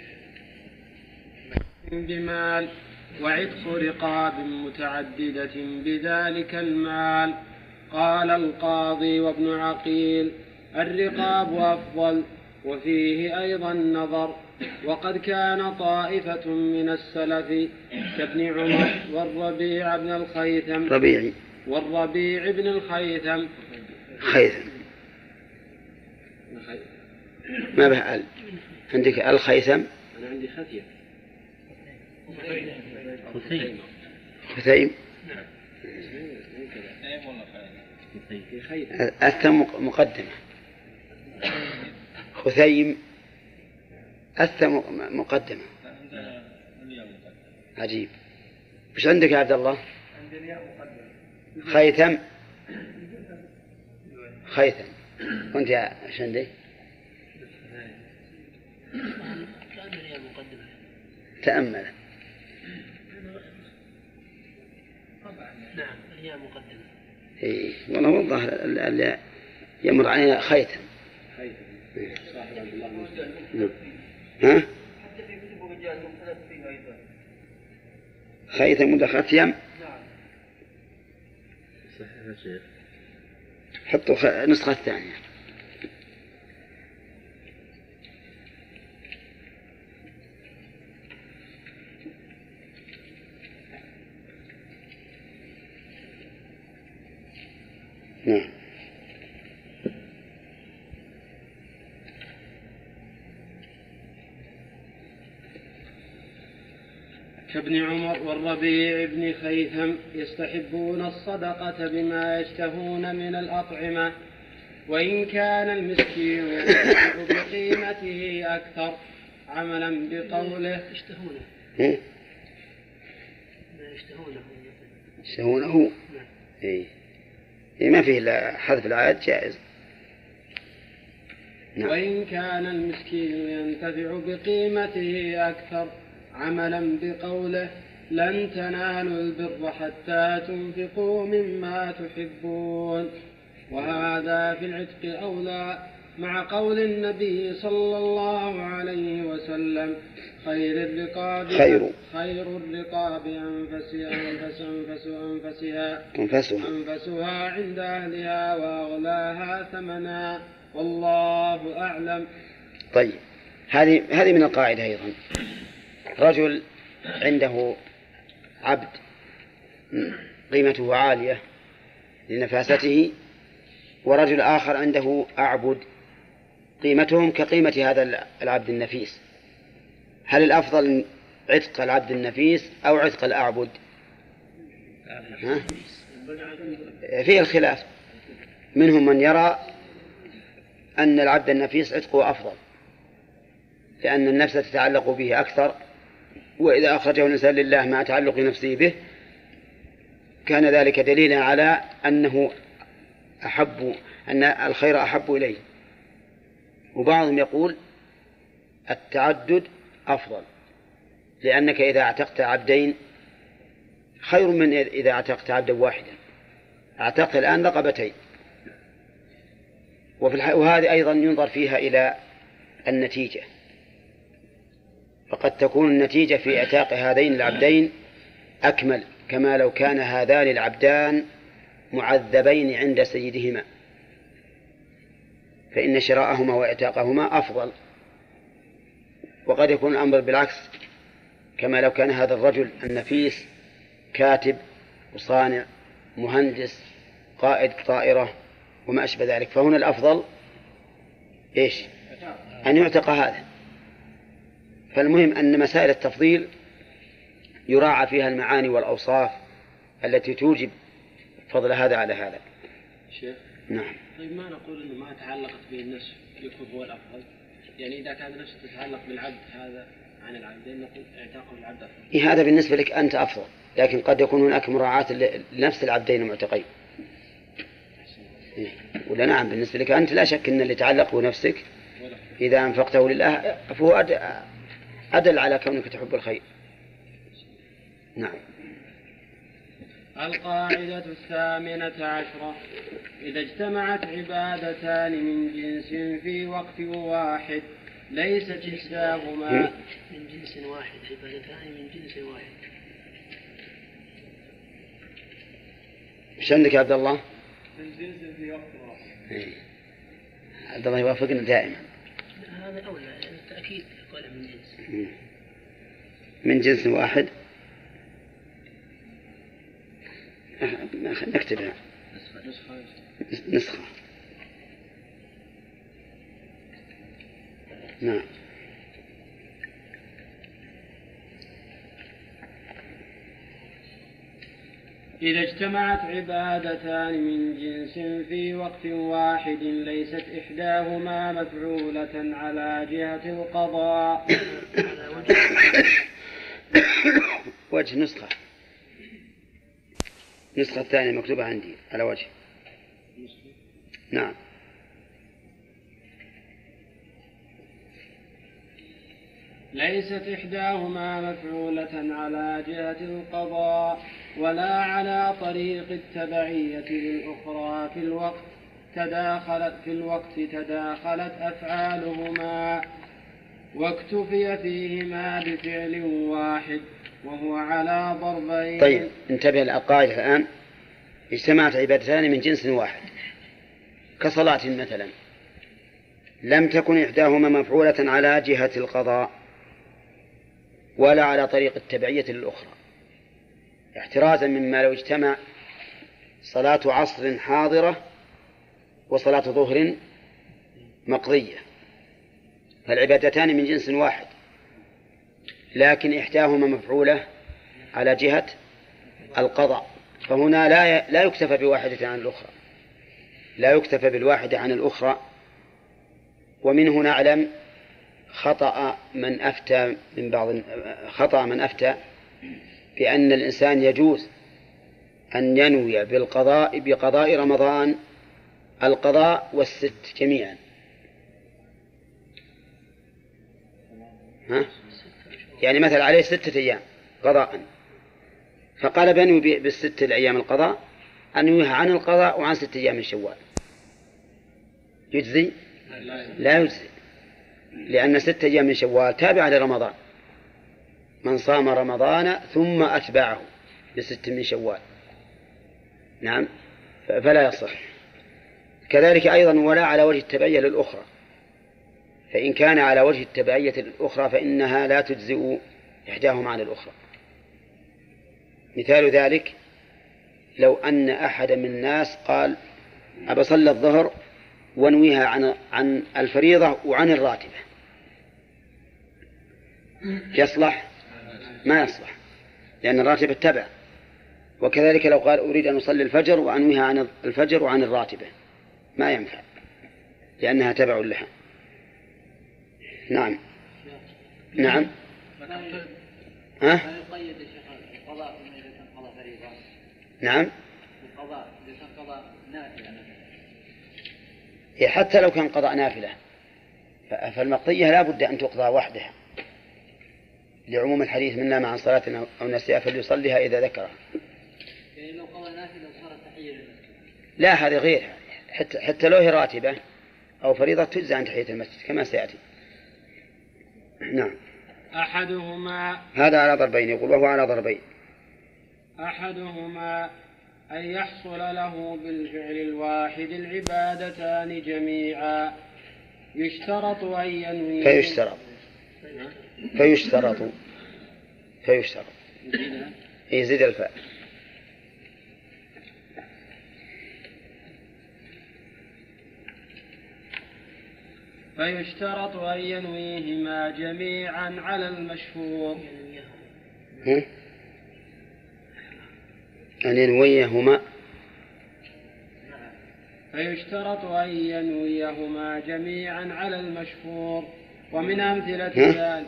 S1: بمال وعتق رقاب متعددة بذلك المال. قال القاضي وابن عقيل الرقاب أفضل، وفيه أيضا نظر، وقد كان طائفة من السلف كابن عمر والربيع بن الخيثم
S2: ربيعي
S1: والربيع بن الخيثم
S2: خيثم ما به ال عندك الخيثم.
S1: أنا عندي خثية
S4: خثيم.
S2: خثيم. الثم مقدمة، خثيم الثم مقدمة. عجيب. وش عندك يا عبد الله؟ خيثم. خيثم. وانت يا ايش عندك؟ تأمل.
S4: نعم هي مقدمة.
S2: إيه والله هو الظاهر اللي يمر علينا خيثم. ها؟ خيثم ولا خثيم؟ حطوا خ... نسخة ثانية. نعم.
S5: كابن عمر والربيع بن خيثم يستحبون الصدقة بما يشتهون من الأطعمة، وإن كان المسكين ينتفع بقيمته أكثر عملا بقوله
S3: يشتهونه
S2: إيه؟
S3: ما يشتهونه
S2: يشتهونه إيه؟ إيه ما فيه إلا حذف العاد جائز.
S5: نعم. وإن كان المسكين ينتفع بقيمته أكثر عملا بقوله لن تنالوا البر حتى تنفقوا مما تحبون، وهذا في العتق أولى، مع قول النبي صلى الله عليه وسلم خير الرقاب
S2: خير,
S5: خير الرقاب أنفسها أنفس أنفس أنفسها
S2: أنفسها
S5: أنفسها عند أهلها وأغلاها ثمنا، والله أعلم.
S2: طيب، هذه هذه من القاعدة أيضا. رجل عنده عبد قيمته عالية لنفاسته، ورجل آخر عنده أعبد قيمتهم كقيمة هذا العبد النفيس، هل الأفضل عتق العبد النفيس أو عتق الأعبد؟ ها؟ فيه الخلاف، منهم من يرى أن العبد النفيس عتقه أفضل لأن النفس تتعلق به أكثر، وإذا أخرجه الإنسان لله مع تعلق نفسه به كان ذلك دليلا على أنه أحب، أن الخير أحب إليه. وبعضهم يقول التعدد أفضل، لأنك إذا اعتقت عبدين خير من إذا اعتقت عبدا واحدا. اعتقت الآن رقبتين، وهذه أيضا ينظر فيها إلى النتيجة، فقد تكون النتيجة في اعتاق هذين العبدين أكمل، كما لو كان هذان العبدان معذبين عند سيدهما، فإن شراءهما واعتاقهما أفضل. وقد يكون الأمر بالعكس، كما لو كان هذا الرجل النفيس كاتب وصانع مهندس قائد طائرة وما أشبه ذلك، فهنا الأفضل إيش؟ أن يعتق هذا. فالمهم أن مسائل التفضيل يراعى فيها المعاني والأوصاف التي توجب فضل هذا على هذا.
S5: شيخ
S2: نعم.
S5: طيب ما نقول إنه ما تعلقت به النفس يكون هو الأفضل؟ يعني إذا كان النفس تتعلق بالعبد هذا عن العبدين نقول اعتاقه العبد أفضل.
S2: إيه هذا بالنسبة لك أنت أفضل، لكن قد يكون هناك مراعاة لنفس العبدين المعتقين. إيه. ولا نعم، بالنسبة لك أنت لا شك أن اللي تعلق بنفسك إذا أنفقته لله فهو أدل على كونك تحب الخير. نعم.
S5: القاعدة الثامنة عشرة: إذا اجتمعت عبادتان من جنس في وقت واحد ليست إحداهما
S3: من جنس واحد، عبادتان من جنس واحد.
S2: إيش عندك يا عبد الله؟
S4: من جنس في وقت واحد.
S2: إيه. عبد الله يوافقنا دائما.
S3: هذا أولى، يعني التأكيد قال من جنس.
S2: مم. من جنس واحد. نكتبها
S5: نسخة
S2: نسخة. نعم.
S5: إذا اجتمعت عبادتان من جنس في وقت واحد ليست إحداهما مفعولة على جهة القضاء.
S2: وجه نسخة النسخة الثانية مكتوبة عندي على وجه. نعم.
S5: ليست إحداهما مفعولة على جهة القضاء ولا على طريق التبعية للأخرى في الوقت تداخلت في الوقت تداخلت أفعالهما واكتفي فيهما بفعل واحد وهو على ضربين.
S2: طيب انتبه القاعدة الآن: اجتمعت عبادتان من جنس واحد كصلاة مثلا لم تكن إحداهما مفعولة على جهة القضاء ولا على طريق التبعية للأخرى، احترازا مما لو اجتمع صلاة عصر حاضرة وصلاة ظهر مقضية، فالعبادتان من جنس واحد، لكن إحداهما مفعولة على جهة القضاء، فهنا لا لا يكتفى بواحدة عن الأخرى، لا يكتفى بالواحدة عن الأخرى. ومنه نعلم خطأ من أفتى من بعض خطأ من أفتى بأن الإنسان يجوز أن ينوي بالقضاء بقضاء رمضان القضاء والست جميعا. ها؟ يعني مثلا عليه ستة أيام قضاء، فقال بنوي بالست الأيام القضاء أنويها عن القضاء وعن ستة أيام من شوال، يجزي؟ لا يجزي، لأن ستة أيام من شوال تابعة لرمضان، من صام رمضان ثم أتبعه بست من شوال، نعم، فلا يصح. كذلك أيضا ولا على وجه التبعية للأخرى، فإن كان على وجه التبعية للأخرى فإنها لا تجزئ إحداهما عن الأخرى. مثال ذلك لو أن أحد من الناس قال أبى صلى الظهر وانويها عن عن الفريضة وعن الراتبة، يصلح؟ ما يصلح، لأن الراتبة تبع. وكذلك لو قال أريد أن أصلي الفجر وأنويها عن الفجر وعن الراتبة، ما ينفع لأنها تبع لها. نعم نعم. ها؟
S8: ما يقيد الشيخ القضاء بما إذا كان قضاء فريضة؟
S2: نعم.
S8: القضاء إذا كان قضاء نافلة
S2: مثلا. حتى لو كان قضاء نافلة فالمقضية لا بد أن تقضى وحدها، لعموم الحديث من نام عن صلاة أو نسيها فليصليها إذا ذكرها.
S8: يعني لو قضى نافلة صارت تحية للمسجد؟
S2: لا، هذه غير، حتى حتى لو هي راتبة أو فريضة تجزى عن تحية المسجد كما سيأتي. نعم.
S1: أحدهما
S2: هذا على ضربين، يقول وهو على ضربين.
S1: أحدهما أن يحصل له بالفعل الواحد العبادتان جميعا، يشترط أن ينوي
S2: فيشترط فيشترط فيشترط يزيد الفاء.
S1: فيشترط أن ينويهما جميعا على المشهور.
S2: أن ينويهما
S1: فيشترط أن ينويهما جميعا على المشهور. ومن أمثلة ذلك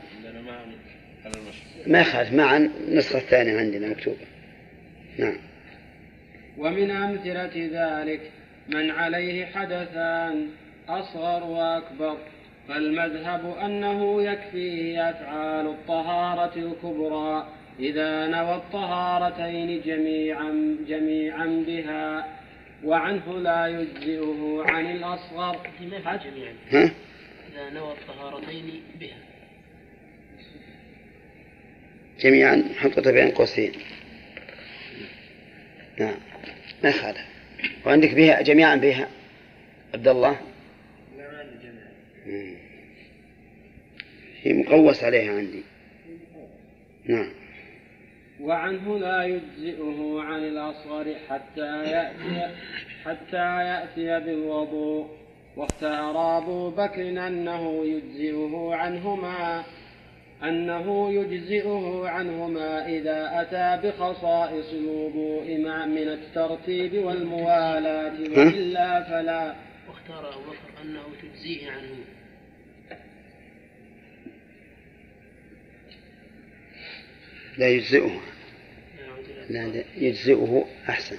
S2: ما خالف معا، النسخة الثانية عندنا مكتوبة. نعم.
S1: ومن أمثلة ذلك من عليه حدثان أصغر وأكبر، فالمذهب أنه يكفيه أفعال الطهارة الكبرى إذا نوى الطهارتين جميعا جميعا بها، وعنه لا يجزئه عن الأصغر
S3: جميعا
S2: ها؟
S3: إذا نوى الطهارتين بها
S2: جميعا، حطت بين قوسين. نعم ما خالف. وعندك بها جميعا بها عبد الله؟ هي مقوس عليها عندي. نعم.
S1: وعنه لا يجزئه عن الأصغر حتى يأتي حتى يأتي بالوضوء. واختار أبو بكر أنه يجزئه عنهما أنه يجزئه عنهما إذا أتى بخصائص الوضوء مع من الترتيب والموالاة، وإلا فلا.
S3: واختار أبو بكر أنه تجزيه عنه.
S2: لا يجزئه، لا يجزئه أحسن.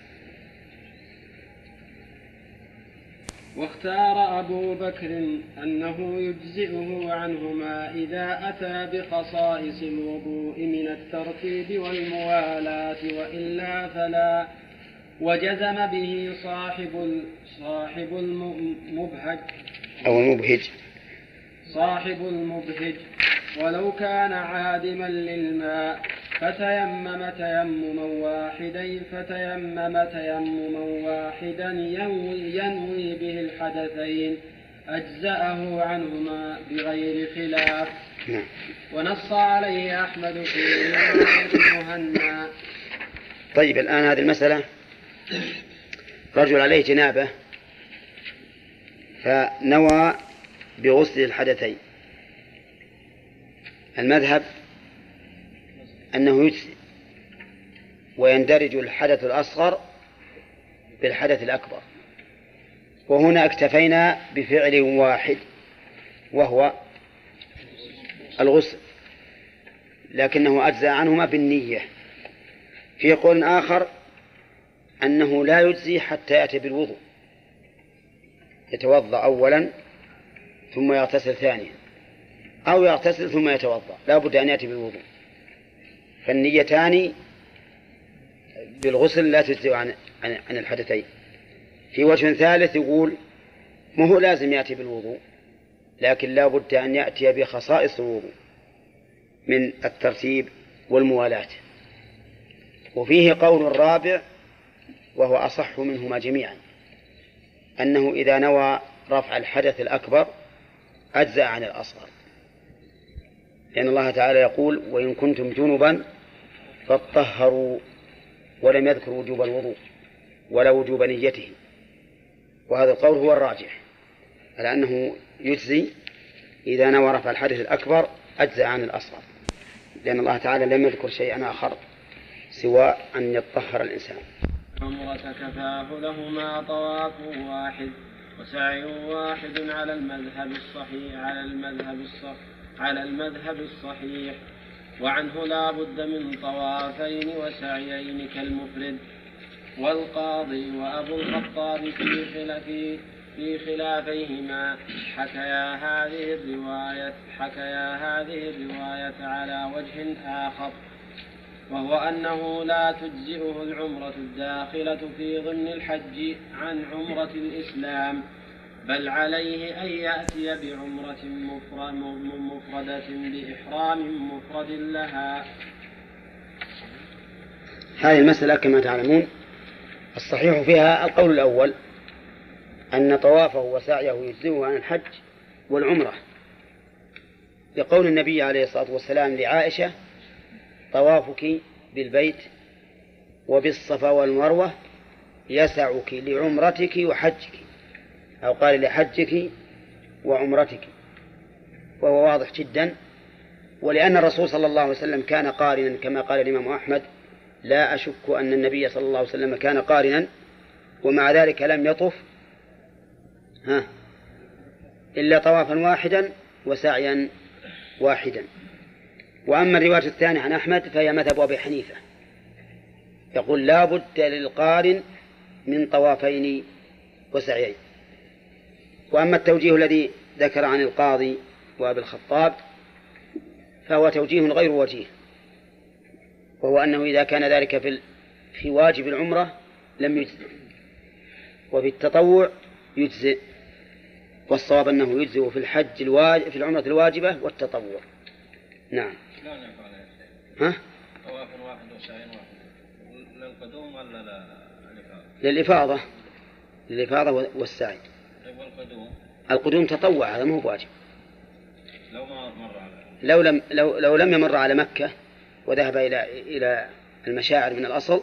S1: واختار أبو بكر أنه يجزئه عنهما إذا أتى بخصائص الوضوء من الترتيب والموالاة، وإلا فلا. وجزم به صاحب صاحب المبهج
S2: أو المبهج
S1: صاحب المبهج ولو كان عادما للماء فتيمم تيمما واحدا فتيمم تيمما واحدا ينوي, ينوي به الحدثين أجزأه عنهما بغير خلاف. ونص عليه أحمد في رواية المهنا.
S2: طيب الآن هذه المسألة، رجل عليه جنابة فنوى بغسل الحدثين. المذهب أنه يجزي، ويندرج الحدث الأصغر بالحدث الأكبر. وهنا اكتفينا بفعل واحد وهو الغسل، لكنه أجزى عنهما بالنية. في قول آخر أنه لا يجزي حتى يأتي بالوضوء، يتوضأ أولا ثم يغتسل ثانيا، أو يغتسل ثم يتوضأ، لا بد أن يأتي بالوضوء. فالنيتان بالغسل لا تجزي عن عن الحدثين. في وجه ثالث يقول ما هو لازم يأتي بالوضوء، لكن لا بد أن يأتي بخصائص الوضوء من الترتيب والموالاة. وفيه قول الرابع وهو أصح منهما جميعا، أنه إذا نوى رفع الحدث الأكبر أجزأ عن الأصغر، لأن الله تعالى يقول وإن كنتم جنبا فاطهروا، ولم يذكر وجوب الوضوء ولا وجوب نيته. وهذا القول هو الراجح على أنه يجزي إذا نوى رفع الحدث الأكبر أجزأ عن الأصغر، لأن الله تعالى لم يذكر شيئا آخر سوى أن يطهر الإنسان.
S1: عمرة كفاه لهما طواف واحد وسعي واحد على المذهب الصحيح على المذهب الصحيح على المذهب الصحيح وعنه لا بد من طوافين وسعيين كالمفرد. والقاضي وأبو الخطاب في خلاف في خلافيهما حكيا هذه الرواية حكيا هذه الرواية على وجه آخر، وهو أنه لا تجزئه العمرة الداخلة في ضمن الحج عن عمرة الإسلام، بل عليه أن يأتي بعمرة مفردة بإحرام مفرد لها.
S2: هذه المسألة كما تعلمون الصحيح فيها القول الأول، أن طوافه وسعيه يجزئه عن الحج والعمرة، لقول النبي عليه الصلاة والسلام لعائشة طوافك بالبيت وبالصفا والمروة يسعك لعمرتك وحجك، أو قال لحجك وعمرتك، وهو واضح جدا. ولأن الرسول صلى الله عليه وسلم كان قارنا كما قال الإمام أحمد لا أشك أن النبي صلى الله عليه وسلم كان قارنا، ومع ذلك لم يطف ها إلا طوافا واحدا وسعيا واحدا. وأما الرواية الثانية عن أحمد فهي مذهب أبي حنيفة، يقول لا بد للقارن من طوافين وسعيين. وأما التوجيه الذي ذكر عن القاضي وأبي الخطاب فهو توجيه غير وجيه، وهو أنه إذا كان ذلك في في واجب العمرة لم يجزئ، وفي التطوع يجزئ، والصواب أنه يجزئ في الحج الواجب في العمرة الواجبة والتطوع. نعم.
S9: لا نفعل يا شيخ.
S2: ها؟
S9: طواف واحد وسعي واحد للقدوم ولا لا؟
S2: للإفاضة للإفاضة والسعي.
S9: والقدوم؟
S2: القدوم تطوع، هذا مو بواجب.
S9: لو ما مر على
S2: لو لم لو لو لم يمر على مكة وذهب إلى إلى المشاعر من الأصل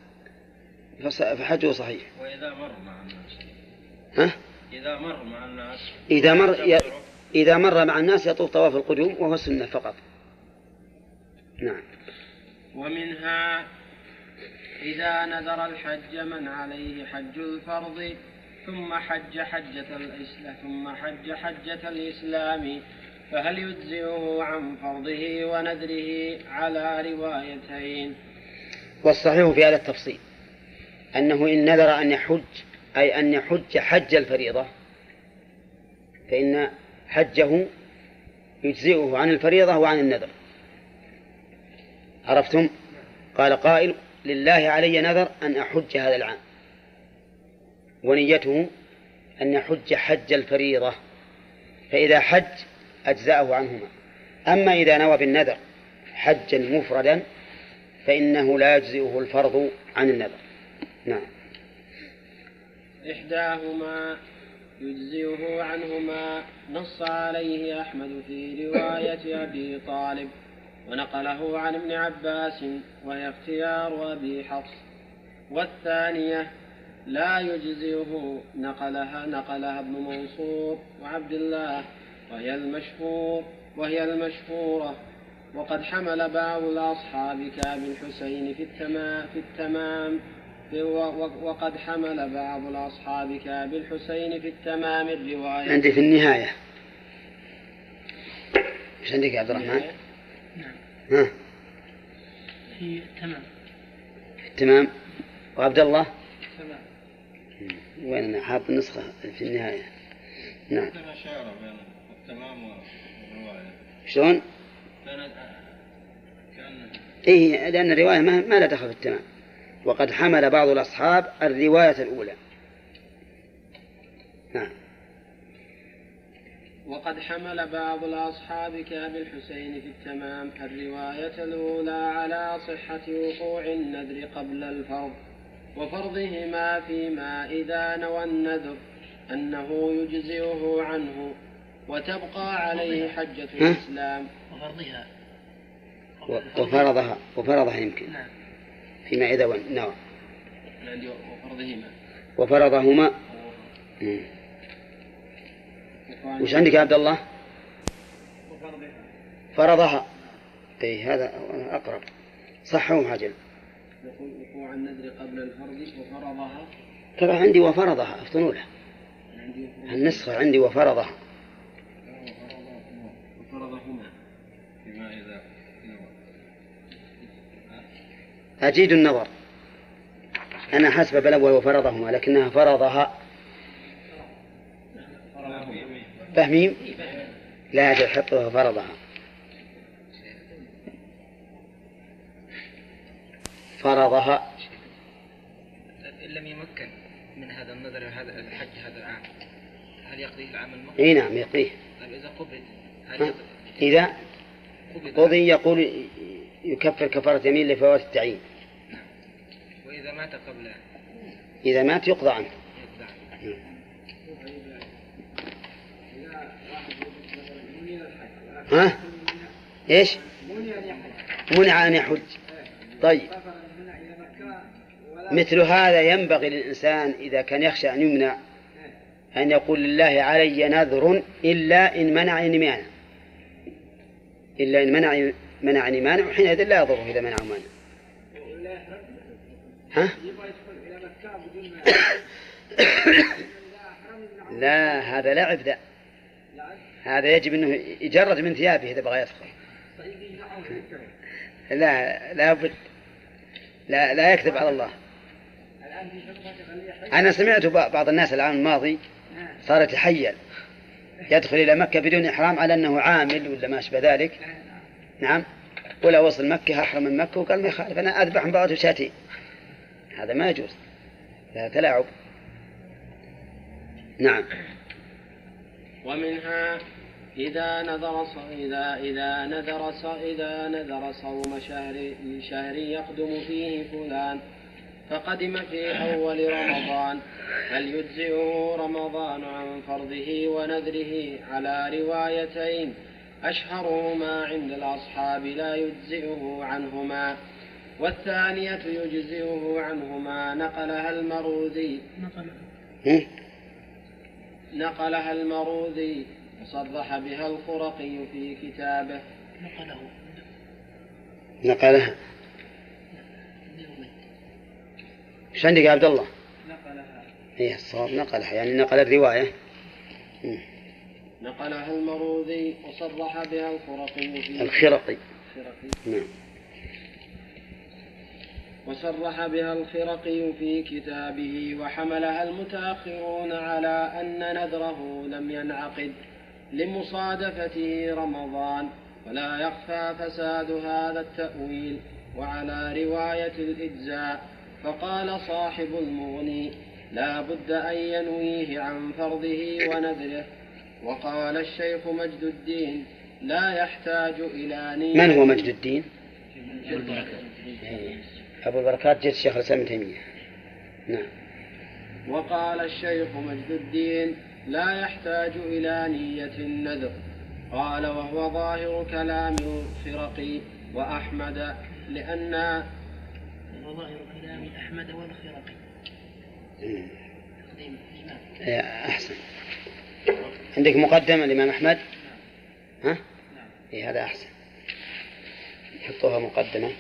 S2: فحجه صحيح.
S9: وإذا مر مع الناس؟
S2: ها؟
S9: إذا مر مع الناس
S2: إذا مر ي... إذا مر مع الناس يطوف طواف القدوم وهو سنة فقط. نعم.
S1: ومنها إذا نذر الحج من عليه حج الفرض ثم حج حجة الإسلام ثم حج حجة الإسلام فهل يجزئه عن فرضه ونذره على روايتين؟
S2: والصحيح في هذا التفصيل أنه إن نذر أن يحج أي أن يحج حج الفريضة فإن حجه يجزئه عن الفريضة وعن النذر. عرفتم؟ قال قائل لله علي نذر أن أحج هذا العام، ونيته أن يحج حج الفريضة، فإذا حج أجزأه عنهما. أما إذا نوى بالنذر حجا مفردا فإنه لا يجزئه الفرض عن النذر. نعم.
S1: إحداهما يجزئه عنهما نص عليه أحمد في رواية أبي طالب ونقله عن ابن عباس وهي اختيار أبي حفص. والثانية
S5: لا يجزئه نقلها نقلها ابن منصور وعبد الله وهي المشهور وهي المشهورة. وقد حمل بعض الأصحاب كأبي الحسين في التمام في التمام وقد حمل بعض الأصحاب كأبي الحسين في التمام الرواية.
S2: عندي في النهاية. إيش عندك يا عبد الرحمن؟
S3: نعم.
S2: ها.
S3: في التمام.
S2: في التمام. وعبد الله؟
S3: تمام.
S2: وين أنا حاط النسخة في النهاية. نعم.
S9: شعر بين التمام والرواية.
S2: شلون؟
S9: كان
S2: إيه لأن الرواية ما, ما لا دخل في التمام. وقد حمل بعض الأصحاب الرواية الأولى. نعم.
S5: وقد حمل بعض الأصحاب كأبي الحسين في التمام الرواية الأولى على صحة وقوع النذر قبل الفرض وفرضهما فيما إذا نوى النذر أنه يجزئه عنه وتبقى عليه حجة الإسلام.
S3: وفرضها
S2: وفرضها وفرضها يمكن.
S3: نعم.
S2: فيما إذا نوى.
S5: وفرضهما
S2: وفرضهما. وش عندك يا عبد الله؟ فرضها. أي هذا أقرب. صحهم حاجل.
S5: وقوع النذر قبل الفرض وفرضها.
S2: ترى عندي وفرضها افتنوا له. النسخة عندي وفرضها.
S5: وفرضهما
S9: فيما إذا
S2: أجيد النظر. أنا حسب بالأول وفرضهما لكنها فرضها. فهميم؟ لا أجل حطها فرضها. فرضها.
S8: إن لم يمكن من هذا النذر هذا الحج هذا العام هل يقضيه العام المقبل؟
S2: إيه نعم يقضيه.
S8: طيب إذا قبل هل
S2: إذا قضي يقول يكفر كفارة يمين لفوات التعيين.
S8: وإذا مات قبل
S2: إذا مات يقضى عنه. ها؟ إيش؟ منع أن يحج. طيب مثل هذا ينبغي للإنسان إذا كان يخشى أن يمنع أن يقول لله علي نذر إلا إن منعني مانع إلا إن منع منعني مانع وحينئذ لا يضره إذا منعه مانع. ها؟ لا هذا لعب ذا. هذا يجب أنه يجرد من ثيابه إذا بغى يدخل. لا لا بد لا لا يكذب على الله. أنا سمعت بعض الناس العام الماضي صار يتحيل يدخل إلى مكة بدون إحرام على أنه عامل ولا ما أشبه ذلك. نعم. ولا وصل مكة أحرم من مكة وقال ما يخالف أنا أذبح من بعض شاتي. هذا ما يجوز. هذا تلاعب. نعم.
S5: ومنها إذا نذر إذا إذا نذر إذا نذر صوم شهر شهر يقدم فيه فلان فقدم في أول رمضان هل يجزئه رمضان عن فرضه ونذره على روايتين أشهرهما عند الأصحاب لا يجزئه عنهما والثانية يجزئه عنهما نقلها المروذي نقلها المروذي وصرح بها الخرقي في كتابه.
S3: نقله
S2: نقلها. ايش عندك يا عبد الله؟
S5: نقلها.
S2: ايه الصواب نقلها يعني نقل الرواية. م.
S5: نقلها المروذي وصرح بها الخرقي في
S2: الخرقي.
S5: الخرقي.
S2: نعم.
S5: وصرح بها الخرقي في كتابه وحملها المتأخرون على أن نذره لم ينعقد لمصادفته رمضان ولا يخفى فساد هذا التأويل وعلى رواية الإجزاء فقال صاحب المغني لا بد أن ينويه عن فرضه ونذره وقال الشيخ مجد الدين لا يحتاج إلى نية.
S2: من هو مجد الدين؟ أبو البركات جد الشيخ الإسلام ابن تيمية. نعم.
S5: وقال الشيخ مجد الدين لا يحتاج إلى نية النذر قال وهو ظاهر كلام الخرقي وأحمد لأن
S3: وظاهر كلام أحمد والخرقي
S2: أحسن. عندك مقدمة الإمام أحمد؟ ها؟ إيه هذا أحسن. حطوها مقدمة.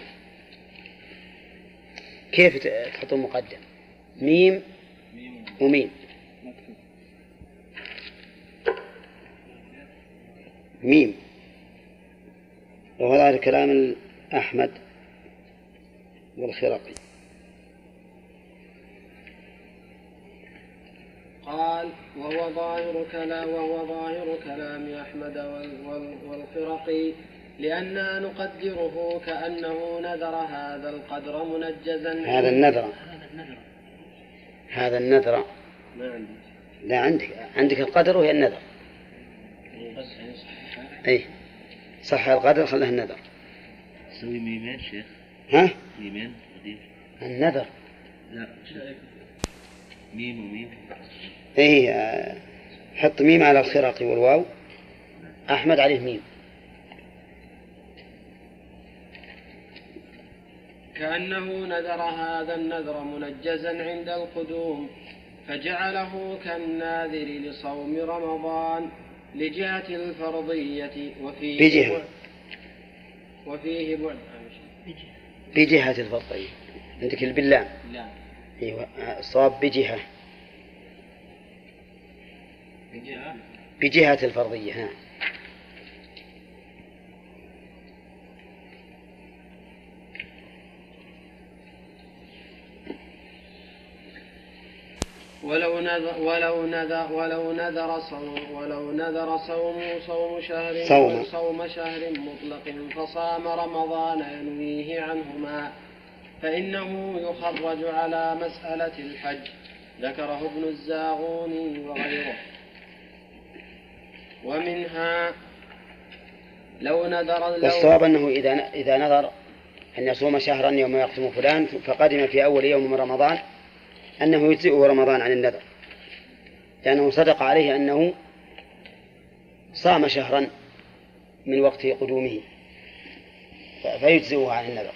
S2: كيف تحطوا مقدم؟ ميم وميم. ميم. وهذا كلام أحمد والخرقي.
S5: قال وهو ظاهر كلام وهو ظاهر كلام أحمد والخرقي لأننا نقدره كأنه نذر هذا القدر منجزا.
S2: هذا النذر هذا النذر
S5: ما عندي.
S2: لا عندك عندك القدر وهي النذر. أي صح القدر خلها النذر.
S6: سوي ميمين شيخ.
S2: ها؟
S6: ميمين
S2: النذر.
S6: لا ميم وميم.
S2: إيه حط ميم على الخرقي والواو. أحمد عليه ميم.
S5: كأنه نذر هذا النذر منجزا عند القدوم فجعله كالناذر لصوم رمضان لجهة الفرضية وفيه
S2: بجهة
S5: وفيه بعد
S2: بجهة الفرضية. عندك البلام.
S5: لا.
S2: أيوة الصواب بجهة
S5: بجهة
S2: بجهة الفرضية. ها.
S5: ولو نذر ولو نذر ولو نذر صوم ولو نذر صوم صوم شهر
S2: صوم.
S5: صوم شهر مطلق فصام رمضان ينويه عنهما فإنه يخرج على مسألة الحج ذكره ابن الزاغوني وغيره. ومنها لو نذر
S2: الصواب أنه إذا إذا نذر أن يصوم شهرا يوم يقسم فلان فقدم في أول يوم من رمضان أنه يجزئه رمضان عن النذر لأنه صدق عليه أنه صام شهرا من وقت قدومه فيجزئه عن النذر.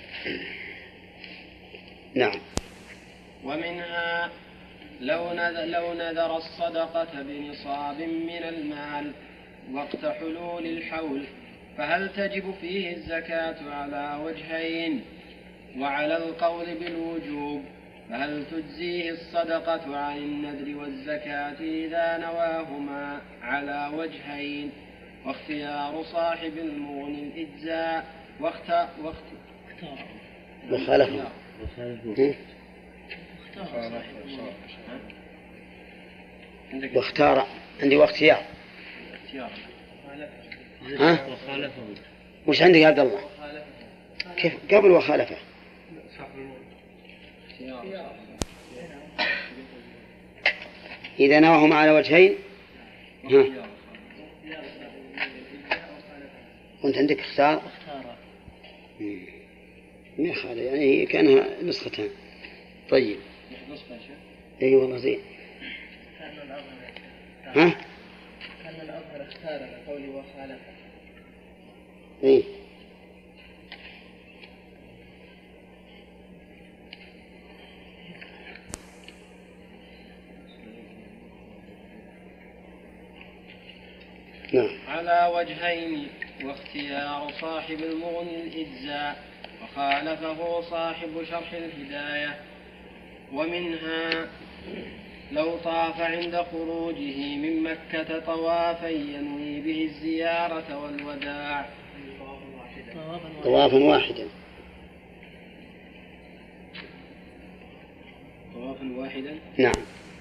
S2: نعم.
S5: ومنها لو نذر, لو نذر الصدقة بنصاب من المال وقت حلول الحول فهل تجب فيه الزكاة على وجهين وعلى القول بالوجوب فهل تجزيه الصدقة عن النذر والزكاة إذا نواهما على وجهين واختيار صاحب المغني الإجزاء واختار
S2: وخالفه واختار عندي واختيار. ها؟ وش عندك يا عبد الله؟ كيف قبل وخالفه؟ إذا نواهما على وجهين. ها. وانت عندك اختار. ما خالف يعني هي كانها نسختان. طيب. اي والله زين. ها؟
S5: كان الأظهر اختار قولي وخالفه.
S2: اي. نعم.
S5: على وجهين واختيار صاحب المغني الإجزاء وخالفه صاحب شرح الهداية. ومنها لو طاف عند خروجه من مكة طوافا ينوي به الزيارة والوداع
S2: طوافا واحدا
S5: طوافا واحدا.
S2: نعم.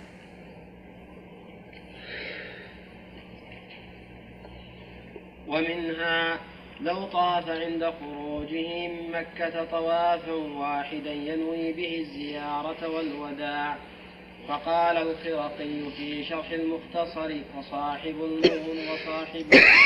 S5: ومنها لو طاف عند خروجه من مكة طوافا واحدا ينوي به الزيارة والوداع. فقال الخرقي في شرح المختصر وصاحب المغن وصاحب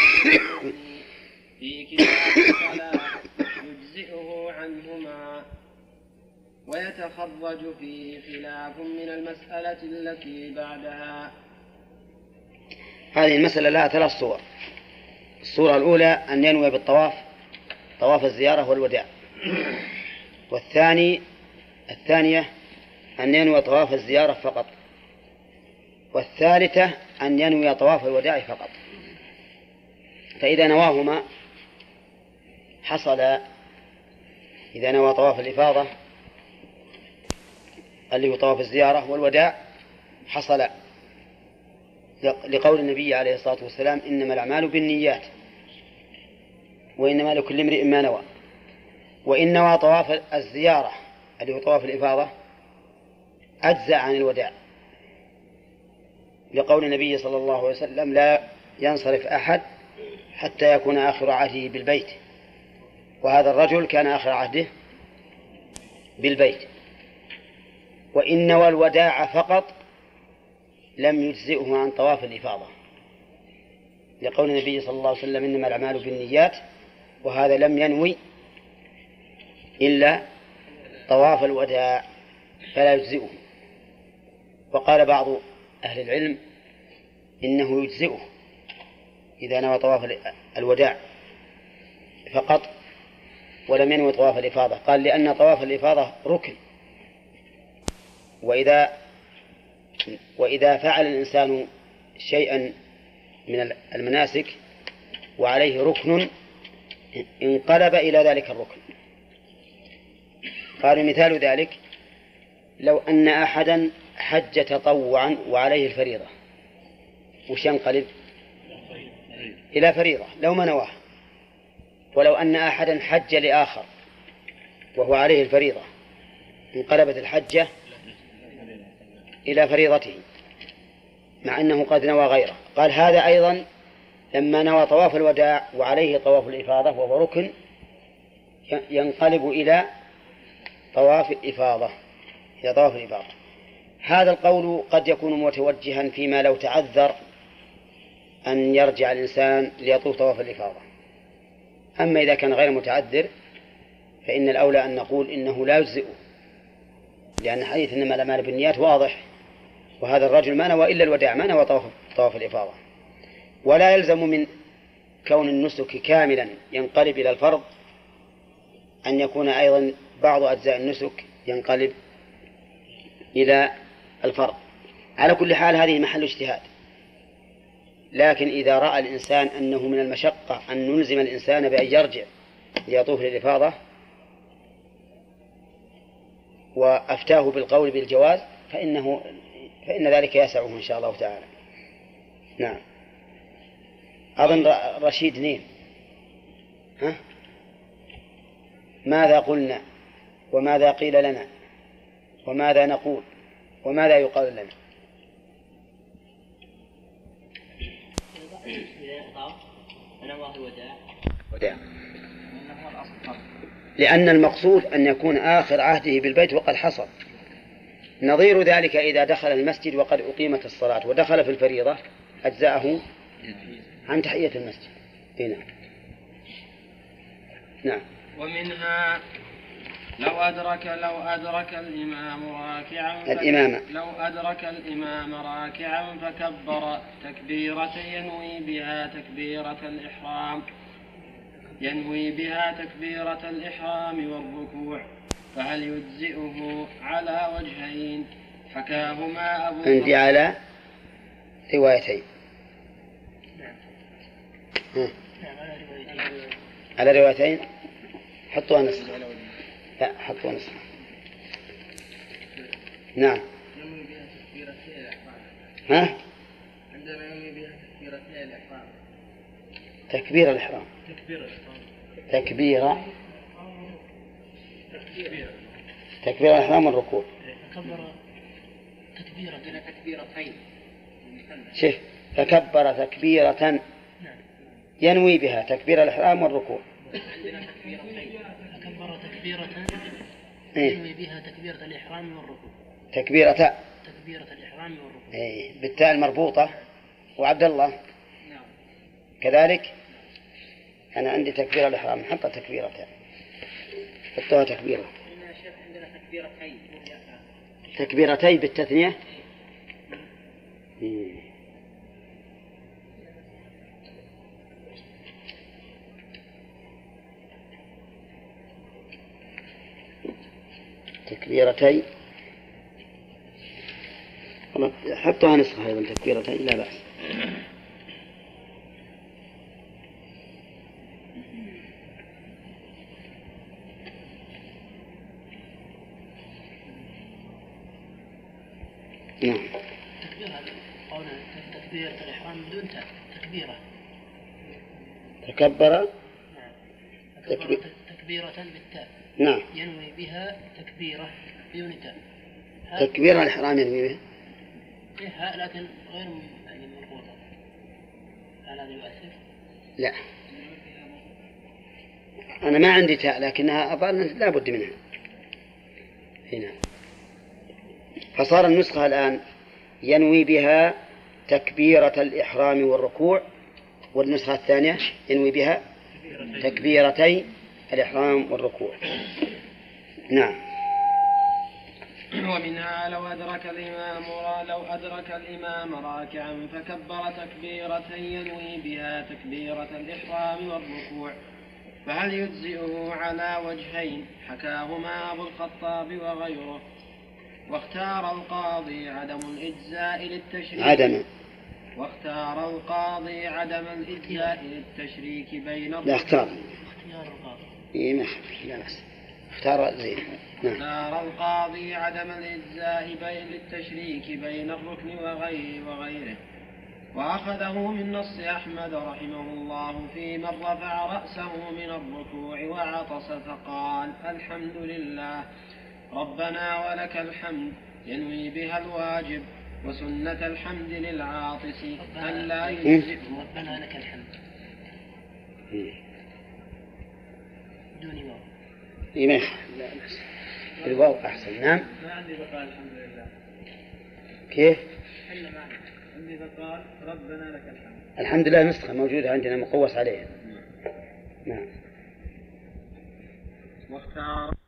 S5: في كتاب الصلاة يجزئه عنهما ويتخرج فيه خلاف من المسألة التي بعدها.
S2: هذه المسألة لها ثلاث صور. الصورة الأولى أن ينوي بالطواف طواف الزيارة والوداع. والثاني الثانية أن ينوي طواف الزيارة فقط، والثالثة أن ينوي طواف الوداع فقط. فإذا نواهما حصل، إذا نوى طواف الإفاضة اللي هو طواف الزيارة والوداع حصل، لقول النبي عليه الصلاة والسلام إنما الأعمال بالنيات وإنما لكل امرئ ما نوى. وإن نوى طواف الزيارة اللي هو طواف الإفاضة أجزأ عن الوداع، لقول النبي صلى الله عليه وسلم لا ينصرف أحد حتى يكون آخر عهده بالبيت، وهذا الرجل كان آخر عهده بالبيت. وإن نوى الوداع فقط لم يجزئه عن طواف الإفاضة، لقول النبي صلى الله عليه وسلم إنما الأعمال بالنيات، وهذا لم ينوي إلا طواف الوداع فلا يجزئه. وقال بعض أهل العلم إنه يجزئه إذا نوى طواف الوداع فقط ولم ينوي طواف الإفاضة، قال لأن طواف الإفاضة ركن، وإذا وإذا فعل الإنسان شيئا من المناسك وعليه ركن انقلب إلى ذلك الركن. قال مثال ذلك لو أن أحدا حج تطوعا وعليه الفريضة، وش ينقلب؟ إلى فريضة لو ما نواه. ولو أن أحدا حج لآخر وهو عليه الفريضة انقلبت الحجة إلى فريضته مع أنه قد نوى غيره. قال هذا أيضا لما نوى طواف الوداع وعليه طواف الإفاضة وهو ركن ينقلب إلى طواف الإفاضة إلى طواف الإفاضة. هذا القول قد يكون متوجها فيما لو تعذر أن يرجع الإنسان ليطوف طواف الإفاضة. أما إذا كان غير متعذر فإن الأولى أن نقول إنه لا يجزئه، لأن حديث إنما الأعمال بالنيات واضح، وهذا الرجل ما نوى إلا الوداع، ما نوى طواف, طواف الإفاضة. ولا يلزم من كون النسك كاملا ينقلب إلى الفرض أن يكون أيضا بعض أجزاء النسك ينقلب إلى الفرض. على كل حال هذه محل اجتهاد، لكن إذا رأى الإنسان أنه من المشقة أن نلزم الإنسان بأن يرجع ليطوف للإفاضة وأفتاه بالقول بالجواز فإنه فإن ذلك يسعه إن شاء الله تعالى. نعم. أظن رشيد نين. ها؟ ماذا قلنا وماذا قيل لنا وماذا نقول وماذا يقال لنا؟ وداع. لأن المقصود أن يكون آخر عهده بالبيت وقد حصل. نظير ذلك إذا دخل المسجد وقد أقيمت الصلاة ودخل في الفريضة أجزاءه عن تحية المسجد. هنا. نعم.
S5: ومنها لو أدرك لو أدرك الإمام راكعا
S2: الإمام
S5: لو أدرك الإمام راكعا فكبر تكبيرة ينوي بها تكبيرة الإحرام ينوي بها تكبيرة الإحرام والركوع، فهل يجزئه على وجهين حكاهما أبو
S2: عندي على روايتين. ها. على روايتين حطوها نسخة. لا حطوها نسخة. نعم. ها؟
S4: عندما ينوي بها تكبيرتي الإحرام.
S2: تكبير الإحرام.
S4: تكبير الإحرام.
S2: تكبيرة. تكبير الإحرام والركوع.
S3: كبر تكبيرة إلى تكبيرتين.
S2: شوف فكبر تكبيرة ينوي بها تكبير الإحرام والركوع.
S3: عندنا تكبيرتين. فكبر تكبيرة
S2: إيه؟
S3: ينوي بها تكبيرة الإحرام والركوع.
S2: تكبيرة
S3: تكبيرة الإحرام والركوع.
S2: إيه بالتاء المربوطة. وعبد الله
S3: نعم.
S2: كذلك. أنا عندي تكبير الإحرام نحط تكبيرتين. حطوها تكبيرة.
S3: عندنا تكبيرتين.
S2: تكبيرتين بالتثنية. مم. تكبيرتين حطها نسخة أيضا تكبيرتين لا بأس. نعم.
S3: قوله تكبيرة الإحرام بدون تاء تكبيرة.
S2: تكبر.
S3: نعم.
S2: تكبير.
S3: تكبيرة بالتاء.
S2: نعم.
S3: ينوي بها تكبيرة بدون تاء.
S2: تكبير الإحرام ينوي بها.
S3: فيها لكن غير يعني مربوطة. هل هذا يؤثر؟
S2: لا. أنا ما عندي تاء لكنها أظن لا بد منها. هنا. فصار النسخة الآن ينوي بها تكبيرة الإحرام والركوع، والنسخة الثانية ينوي بها تكبيرتي الإحرام والركوع. نعم.
S1: ومنها لو أدرك الإمام لو أدرك الإمام راكعا فكبر تكبيرة ينوي بها تكبيرة الإحرام والركوع، فهل يجزئه على وجهين حكاهما أبو الخطاب وغيره. واختار القاضي عدم الإجزاء للتشريك
S2: عدم
S1: واختار القاضي عدم الإجزاء للتشريك بين
S2: لا اختار
S3: اختيار القاضي.
S2: إيه ما لا بأس اختار زين. نعم.
S1: اختار القاضي عدم الإجزاء بين للتشريك بين الركن وغيره وغيره وأخذه من نص أحمد رحمه الله في من رفع رأسه من الركوع وعطس فقال الحمد لله ربنا ولك الحمد ينوي بها الواجب، وسنة الحمد للعاطس أن لا يجزئه.
S3: ربنا لك الحمد دون واو.
S2: إيه ما لا بأس الواو أحسن. نعم.
S1: ما عندي بقال الحمد لله.
S2: كيف؟
S1: عندي بقال ربنا لك الحمد.
S2: الحمد لله نسخة موجودة عندنا مقوس عليها. نعم.
S1: واختار